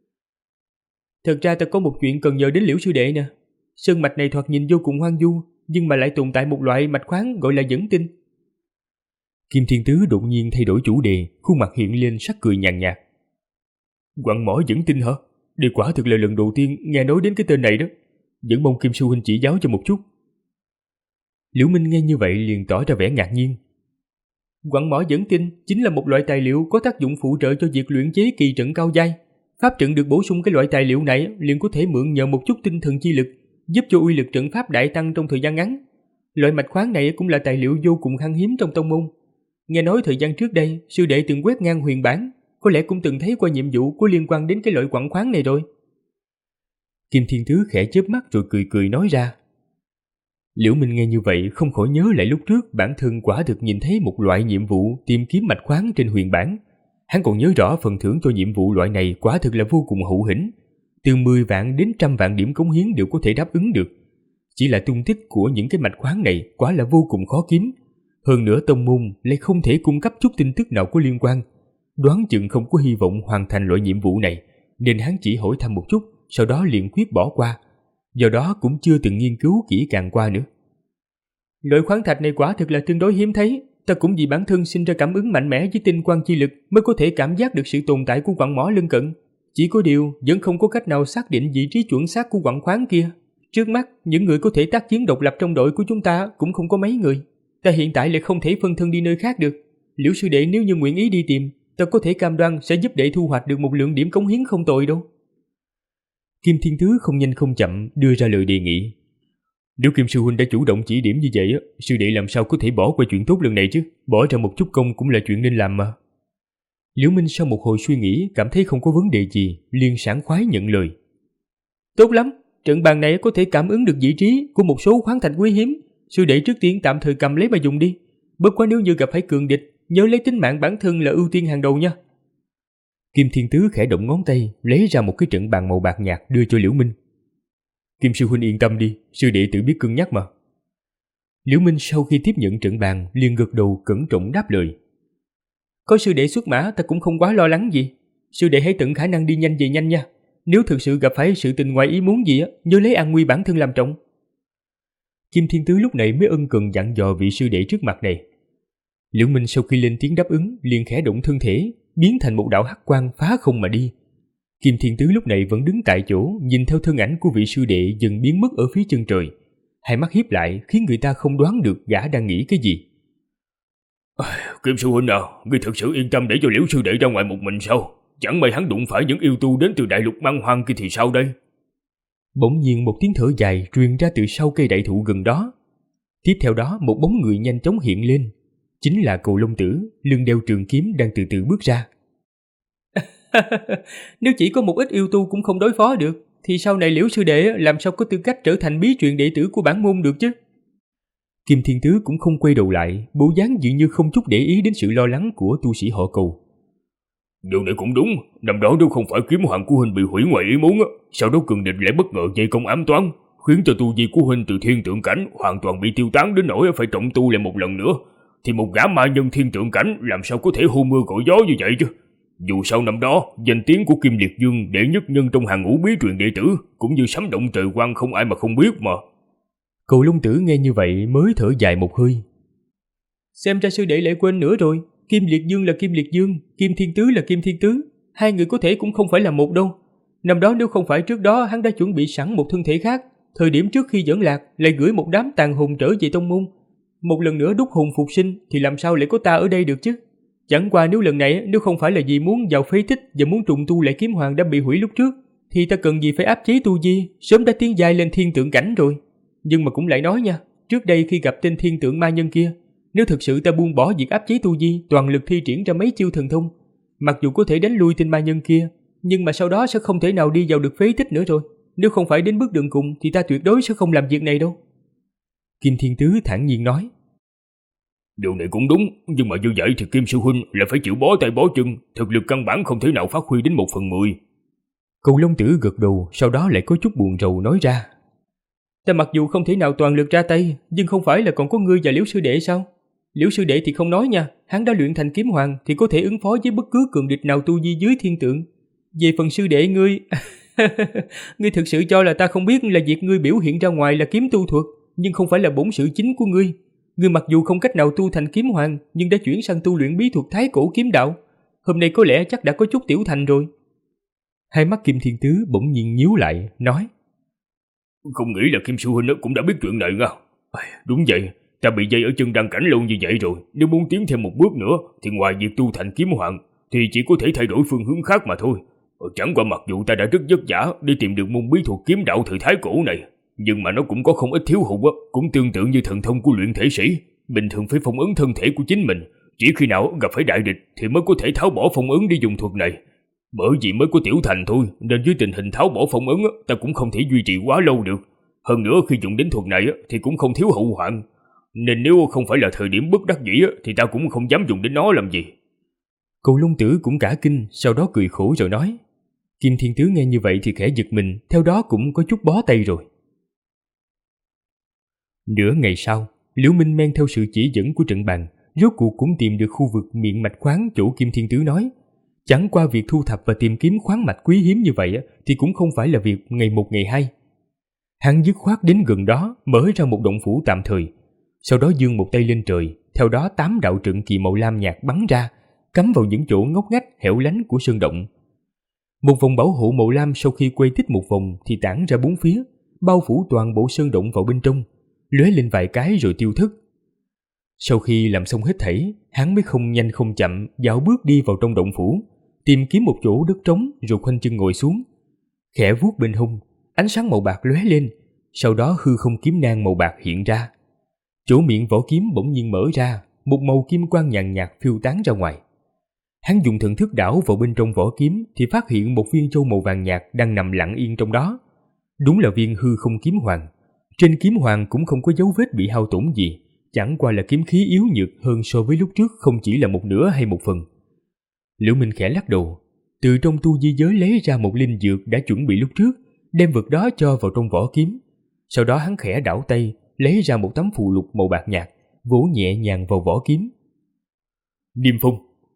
Thật ra ta có một chuyện cần nhờ đến Liễu sư đệ nè. Sơn mạch này thoạt nhìn vô cùng hoang vu, nhưng mà lại tồn tại một loại mạch khoáng gọi là dẫn tinh. Kim Thiên Tứ đột nhiên thay đổi chủ đề, khuôn mặt hiện lên sắc cười nhàn nhạt. Quặng mỏ dẫn tinh hả? Đây quả thực là lần đầu tiên nghe nói đến cái tên này đó. Vẫn mong Kim sư huynh chỉ giáo cho một chút. Liễu Minh nghe như vậy liền tỏ ra vẻ ngạc nhiên. Quặng mỏ dẫn tinh chính là một loại tài liệu có tác dụng phụ trợ cho việc luyện chế kỳ trận cao giai. Pháp trận được bổ sung cái loại tài liệu này liền có thể mượn nhờ một chút tinh thần chi lực, giúp cho uy lực trận pháp đại tăng trong thời gian ngắn. Loại mạch khoáng này cũng là tài liệu vô cùng khan hiếm trong tông môn. Nghe nói thời gian trước đây, sư đệ từng quét ngang huyền bản, có lẽ cũng từng thấy qua nhiệm vụ có liên quan đến cái loại quặng khoáng này rồi. Kim Thiên Tứ khẽ chớp mắt rồi cười cười nói ra. Liễu Minh nghe như vậy không khỏi nhớ lại lúc trước bản thân quả thực nhìn thấy một loại nhiệm vụ tìm kiếm mạch khoáng trên huyền bản. Hắn còn nhớ rõ phần thưởng cho nhiệm vụ loại này quả thực là vô cùng hữu hĩnh. Từ 10 vạn đến 100 vạn điểm cống hiến đều có thể đáp ứng được. Chỉ là tung tích của những cái mạch khoáng này quả là vô cùng khó kiếm. Hơn nữa tông môn lại không thể cung cấp chút tin tức nào có liên quan. Đoán chừng không có hy vọng hoàn thành loại nhiệm vụ này, nên hắn chỉ hỏi thăm một chút, sau đó liền quyết bỏ qua. Do đó cũng chưa từng nghiên cứu kỹ càng qua nữa. Loại khoáng thạch này quả thực là tương đối hiếm thấy. Ta cũng vì bản thân sinh ra cảm ứng mạnh mẽ với tinh quang chi lực mới có thể cảm giác được sự tồn tại của quặng mỏ lân cận. Chỉ có điều vẫn không có cách nào xác định vị trí chuẩn xác của quặng khoáng kia. Trước mắt, những người có thể tác chiến độc lập trong đội của chúng ta cũng không có mấy người. Ta hiện tại lại không thể phân thân đi nơi khác được. Liễu sư đệ nếu như nguyện ý đi tìm, ta có thể cam đoan sẽ giúp đệ thu hoạch được một lượng điểm cống hiến không tồi đâu. Kim Thiên Tứ không nhanh không chậm đưa ra lời đề nghị. Nếu Kim sư huynh đã chủ động chỉ điểm như vậy, sư đệ làm sao có thể bỏ qua chuyện tốt lần này chứ? Bỏ ra một chút công cũng là chuyện nên làm mà. Liễu Minh sau một hồi suy nghĩ cảm thấy không có vấn đề gì, liền sảng khoái nhận lời. Tốt lắm, trận bàn này có thể cảm ứng được vị trí của một số khoáng thạch quý hiếm. Sư đệ trước tiên tạm thời cầm lấy mà dùng đi. Bất quá nếu như gặp phải cường địch, nhớ lấy tính mạng bản thân là ưu tiên hàng đầu nha. Kim Thiên Tứ khẽ động ngón tay, lấy ra một cái trận bàn màu bạc nhạt đưa cho Liễu Minh. Kim sư huynh yên tâm đi, sư đệ tự biết cân nhắc mà. Liễu Minh sau khi tiếp nhận trận bàn liền gật đầu cẩn trọng đáp lời. Có sư đệ xuất mã ta cũng không quá lo lắng gì. Sư đệ hãy tận khả năng đi nhanh về nhanh nha. Nếu thực sự gặp phải sự tình ngoài ý muốn gì nhớ lấy an nguy bản thân làm trọng. Kim Thiên Tứ lúc này mới ân cần dặn dò vị sư đệ trước mặt này. Liễu Minh sau khi lên tiếng đáp ứng liền khẽ động thân thể, biến thành một đạo hắc quang phá không mà đi. Kim Thiên Tứ lúc này vẫn đứng tại chỗ, nhìn theo thân ảnh của vị sư đệ dần biến mất ở phía chân trời. Hai mắt híp lại khiến người ta không đoán được gã đang nghĩ cái gì. Kim sư huynh nào, ngươi thực sự yên tâm để cho Liễu sư đệ ra ngoài một mình sao? Chẳng may hắn đụng phải những yêu tu đến từ đại lục Manh Hoang kia thì sao đây? Bỗng nhiên một tiếng thở dài truyền ra từ sau cây đại thụ gần đó. Tiếp theo đó một bóng người nhanh chóng hiện lên. chính là Cầu Long Tử, lưng đeo trường kiếm đang từ từ bước ra. Nếu chỉ có một ít yêu tu cũng không đối phó được, thì sau này Liễu sư đệ làm sao có tư cách trở thành bí truyền đệ tử của bản môn được chứ? Kim Thiên Tứ cũng không quay đầu lại, bộ dáng dường như không chút để ý đến sự lo lắng của tu sĩ họ Cầu. Điều này cũng đúng, năm đó nếu không phải kiếm hoàng của huynh bị hủy ngoài ý muốn, sau đó cường địch lại bất ngờ dây công ám toán, khiến cho tu vi của huynh từ thiên tượng cảnh hoàn toàn bị tiêu tán đến nỗi phải trọng tu lại một lần nữa, thì một gã ma nhân thiên tượng cảnh làm sao có thể hô mưa gọi gió như vậy chứ? Dù sau năm đó, danh tiếng của Kim Liệt Dương đệ nhất nhân trong hàng ngũ bí truyền đệ tử cũng như sấm động trời quang không ai mà không biết mà. Cầu Long Tử nghe như vậy mới thở dài một hơi. Xem ra sư đệ lại quên nữa rồi, Kim Liệt Dương là Kim Liệt Dương, Kim Thiên Tứ là Kim Thiên Tứ, hai người có thể cũng không phải là một đâu. Năm đó nếu không phải trước đó hắn đã chuẩn bị sẵn một thân thể khác, thời điểm trước khi dẫn lạc lại gửi một đám tàn hồn trở về tông môn, một lần nữa đúc hồn phục sinh, thì làm sao lại có ta ở đây được chứ? Chẳng qua nếu lần này nếu không phải là vì muốn vào phế tích và muốn trùng tu lại kiếm hoàng đã bị hủy lúc trước, thì ta cần gì phải áp chế tu vi, sớm đã tiến giai lên thiên tượng cảnh rồi. Nhưng mà cũng lại nói nha, trước đây khi gặp tên thiên tượng ma nhân kia, nếu thực sự ta buông bỏ việc áp chế tu vi, toàn lực thi triển ra mấy chiêu thần thông, mặc dù có thể đánh lui tên ma nhân kia, nhưng mà sau đó sẽ không thể nào đi vào được phế tích nữa rồi. Nếu không phải đến bước đường cùng thì ta tuyệt đối sẽ không làm việc này đâu. Kim Thiên Tứ thản nhiên nói. Điều này cũng đúng, nhưng mà như vậy thì Kim sư huynh lại phải chịu bó tay bó chân, thực lực căn bản không thể nào phát huy đến 1/10. Cầu Long Tử gật đầu, sau đó lại có chút buồn rầu nói ra. Ta mặc dù không thể nào toàn lực ra tay, nhưng không phải là còn có ngươi và Liễu sư đệ sao? Liễu sư đệ thì không nói nha, hắn đã luyện thành kiếm hoàng thì có thể ứng phó với bất cứ cường địch nào tu vi dưới thiên tượng. Về phần sư đệ ngươi, ngươi thực sự cho là ta không biết là việc ngươi biểu hiện ra ngoài là kiếm tu thuật, nhưng không phải là bổn sự chính của ngươi. Ngươi mặc dù không cách nào tu thành kiếm hoàng, nhưng đã chuyển sang tu luyện bí thuật thái cổ kiếm đạo. Hôm nay có lẽ chắc đã có chút tiểu thành rồi. Hai mắt Kim Thiên Tứ bỗng nhiên nhíu lại, nói. Không nghĩ là Kim sư huynh cũng đã biết chuyện này nha. Đúng vậy, ta bị dây ở chân đăng cảnh lâu như vậy rồi, nếu muốn tiến thêm một bước nữa thì ngoài việc tu thành kiếm hoàng thì chỉ có thể thay đổi phương hướng khác mà thôi. Chẳng qua mặc dù ta đã rất vất vả để tìm được môn bí thuật kiếm đạo thời thái cổ này, nhưng mà nó cũng có không ít thiếu hụt, cũng tương tự như thần thông của luyện thể sĩ, bình thường phải phong ấn thân thể của chính mình, chỉ khi nào gặp phải đại địch thì mới có thể tháo bỏ phong ấn để dùng thuật này. Bởi vì mới có tiểu thành thôi, nên dưới tình hình tháo bỏ phong ấn ta cũng không thể duy trì quá lâu được. Hơn nữa khi dùng đến thuật này thì cũng không thiếu hậu hoạn, nên nếu không phải là thời điểm bất đắc dĩ thì ta cũng không dám dùng đến nó làm gì. Cầu Long Tử cũng cả kinh, sau đó cười khổ rồi nói. Kim Thiên Tứ nghe như vậy thì khẽ giật mình, theo đó cũng có chút bó tay rồi. Nửa ngày sau, Liễu Minh men theo sự chỉ dẫn của trận bàn, rốt cuộc cũng tìm được khu vực miệng mạch khoáng chỗ Kim Thiên Tứ nói. Chẳng qua việc thu thập và tìm kiếm khoáng mạch quý hiếm như vậy thì cũng không phải là việc ngày một ngày hai. Hắn dứt khoát đến gần đó, mở ra một động phủ tạm thời, sau đó giương một tay lên trời, theo đó 8 đạo trận kỳ màu lam nhạt bắn ra, cắm vào những chỗ ngóc ngách hẻo lánh của sơn động. Một vòng bảo hộ màu lam sau khi quay tích một vòng thì tản ra bốn phía, bao phủ toàn bộ sơn động vào bên trong, lóe lên vài cái rồi tiêu thất. Sau khi làm xong hết thảy, hắn mới không nhanh không chậm dạo bước đi vào trong động phủ, tìm kiếm một chỗ đất trống rồi khoanh chân ngồi xuống, khẽ vuốt bên hông, ánh sáng màu bạc lóe lên, sau đó hư không kiếm nang màu bạc hiện ra. Chỗ miệng vỏ kiếm bỗng nhiên mở ra, một màu kim quang nhàn nhạt phiêu tán ra ngoài. Hắn dùng thần thức đảo vào bên trong vỏ kiếm thì phát hiện một viên châu màu vàng nhạt đang nằm lặng yên trong đó. Đúng là viên hư không kiếm hoàng. Trên kiếm hoàng cũng không có dấu vết bị hao tổn gì, chẳng qua là kiếm khí yếu nhược hơn so với lúc trước không chỉ là một nửa hay một phần. Liễu Minh khẽ lắc đầu, từ trong tu di giới lấy ra một linh dược đã chuẩn bị lúc trước, đem vật đó cho vào trong vỏ kiếm. Sau đó hắn khẽ đảo tay, lấy ra một tấm phù lục màu bạc nhạt, vỗ nhẹ nhàng vào vỏ kiếm. Niêm phong.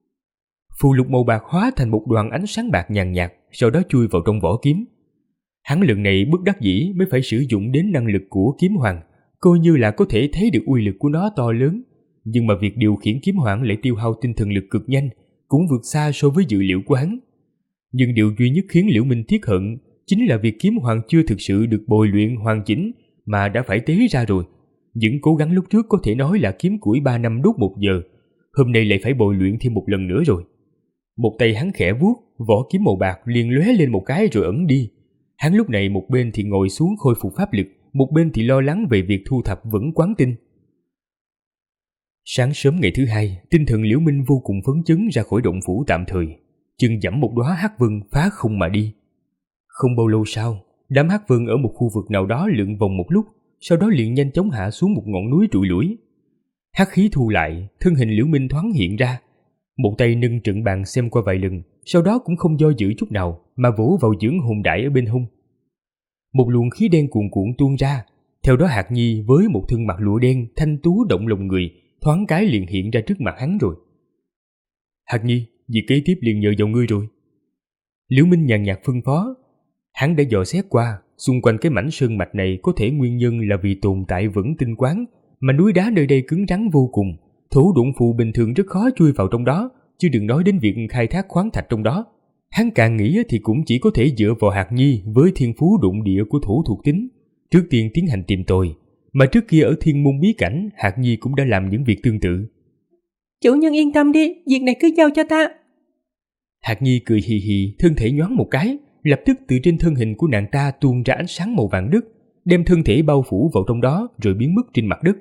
Phù lục màu bạc hóa thành một đoàn ánh sáng bạc nhàn nhạt, sau đó chui vào trong vỏ kiếm. Hắn lần này bất đắc dĩ mới phải sử dụng đến năng lực của kiếm hoàng, coi như là có thể thấy được uy lực của nó to lớn, nhưng mà việc điều khiển kiếm hoàng lại tiêu hao tinh thần lực cực nhanh, cũng vượt xa so với dự liệu của hắn. Nhưng điều duy nhất khiến Liễu Minh tiếc hận chính là việc kiếm hoàng chưa thực sự được bồi luyện hoàn chỉnh mà đã phải tế ra rồi. Những cố gắng lúc trước có thể nói là kiếm củi 3 năm đốt 1 giờ, hôm nay lại phải bồi luyện thêm một lần nữa rồi. Một tay hắn khẽ vuốt, vỏ kiếm màu bạc liền lóe lên một cái rồi ẩn đi. Hắn lúc này một bên thì ngồi xuống khôi phục pháp lực, một bên thì lo lắng về việc thu thập vẫn quán tinh. Sáng sớm ngày thứ hai, tinh thần Liễu Minh vô cùng phấn chấn ra khỏi động phủ tạm thời, chân dẫm một đóa hắc vân phá không mà đi. Không bao lâu sau, đám hắc vân ở một khu vực nào đó lượn vòng một lúc, sau đó liền nhanh chóng hạ xuống một ngọn núi trụi lủi. Hắc khí thu lại, thân hình Liễu Minh thoáng hiện ra, một tay nâng trận bàn xem qua vài lần, sau đó cũng không do dự chút nào mà vỗ vào dưỡng hồn đại ở bên hông. Một luồng khí đen cuồn cuộn tuôn ra, theo đó Hạc Nhi với một thân mặc lụa đen thanh tú động lòng người, thoáng cái liền hiện ra trước mặt hắn rồi. Hạc Nhi, việc kế tiếp liền nhờ vào ngươi rồi. Liễu Minh nhàn nhạt phân phó. Hắn đã dò xét qua, xung quanh cái mảnh sơn mạch này có thể nguyên nhân là vì tồn tại vẫn tinh quáng, mà núi đá nơi đây cứng rắn vô cùng, thổ đụng phù bình thường rất khó chui vào trong đó, chứ đừng nói đến việc khai thác khoáng thạch trong đó. Hắn càng nghĩ thì cũng chỉ có thể dựa vào Hạc Nhi với thiên phú đụng địa của thổ thuộc tính, trước tiên tiến hành tìm tòi, mà trước kia ở Thiên Môn bí cảnh, Hạc Nhi cũng đã làm những việc tương tự. Chủ nhân yên tâm đi, việc này cứ giao cho ta. Hạc Nhi cười hì hì, thân thể nhoáng một cái, lập tức từ trên thân hình của nàng ta tuôn ra ánh sáng màu vàng đất, đem thân thể bao phủ vào trong đó rồi biến mất trên mặt đất.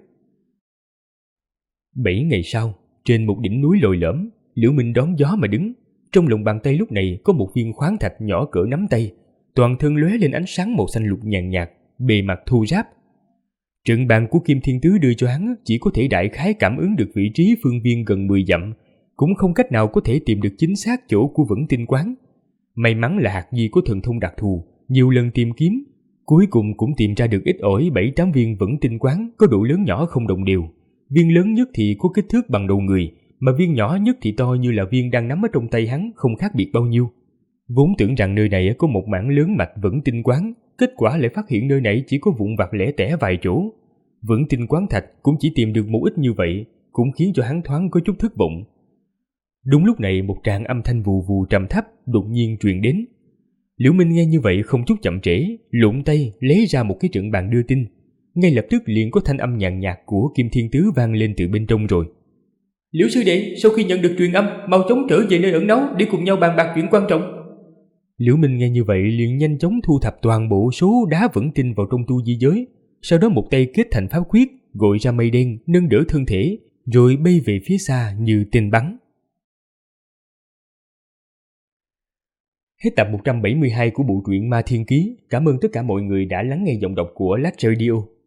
7 ngày sau, trên một đỉnh núi lồi lõm, Liễu Minh đón gió mà đứng. Trong lòng bàn tay lúc này có một viên khoáng thạch nhỏ cỡ nắm tay, toàn thân lóe lên ánh sáng màu xanh lục nhàn nhạt, bề mặt thô ráp. Trận bàn của Kim Thiên Tứ đưa cho hắn chỉ có thể đại khái cảm ứng được vị trí phương viên gần 10 dặm, cũng không cách nào có thể tìm được chính xác chỗ của vẫn tinh quáng. May mắn là Hạc Nhi có thần thông đặc thù, nhiều lần tìm kiếm, cuối cùng cũng tìm ra được ít ỏi 7-8 viên vẫn tinh quáng có độ lớn nhỏ không đồng đều. Viên lớn nhất thì có kích thước bằng đầu người, mà viên nhỏ nhất thì to như là viên đang nắm ở trong tay hắn, không khác biệt bao nhiêu. Vốn tưởng rằng nơi này có một mảng lớn mạch vẫn tinh quáng, kết quả lại phát hiện nơi này chỉ có vụn vặt lẻ tẻ vài chỗ. Vẫn tinh quáng thạch cũng chỉ tìm được một ít như vậy, cũng khiến cho hắn thoáng có chút thất vọng. Đúng lúc này một tràng âm thanh vù vù trầm thấp đột nhiên truyền đến. Liễu Minh nghe như vậy không chút chậm trễ, lộn tay lấy ra một cái trận bàn đưa tin. Ngay lập tức liền có thanh âm nhàn nhạt của Kim Thiên Tứ vang lên từ bên trong rồi. Liễu sư đệ, sau khi nhận được truyền âm, mau chóng trở về nơi ẩn náu để cùng nhau bàn bạc chuyện quan trọng. Liễu Minh nghe như vậy liền nhanh chóng thu thập toàn bộ số đá vẫn tinh vào trong tu di giới, sau đó một tay kết thành pháp quyết, gọi ra mây đen nâng đỡ thân thể, rồi bay về phía xa như tên bắn. Hết tập 172 của bộ truyện Ma Thiên Ký. Cảm ơn tất cả mọi người đã lắng nghe giọng đọc của Lách Radio.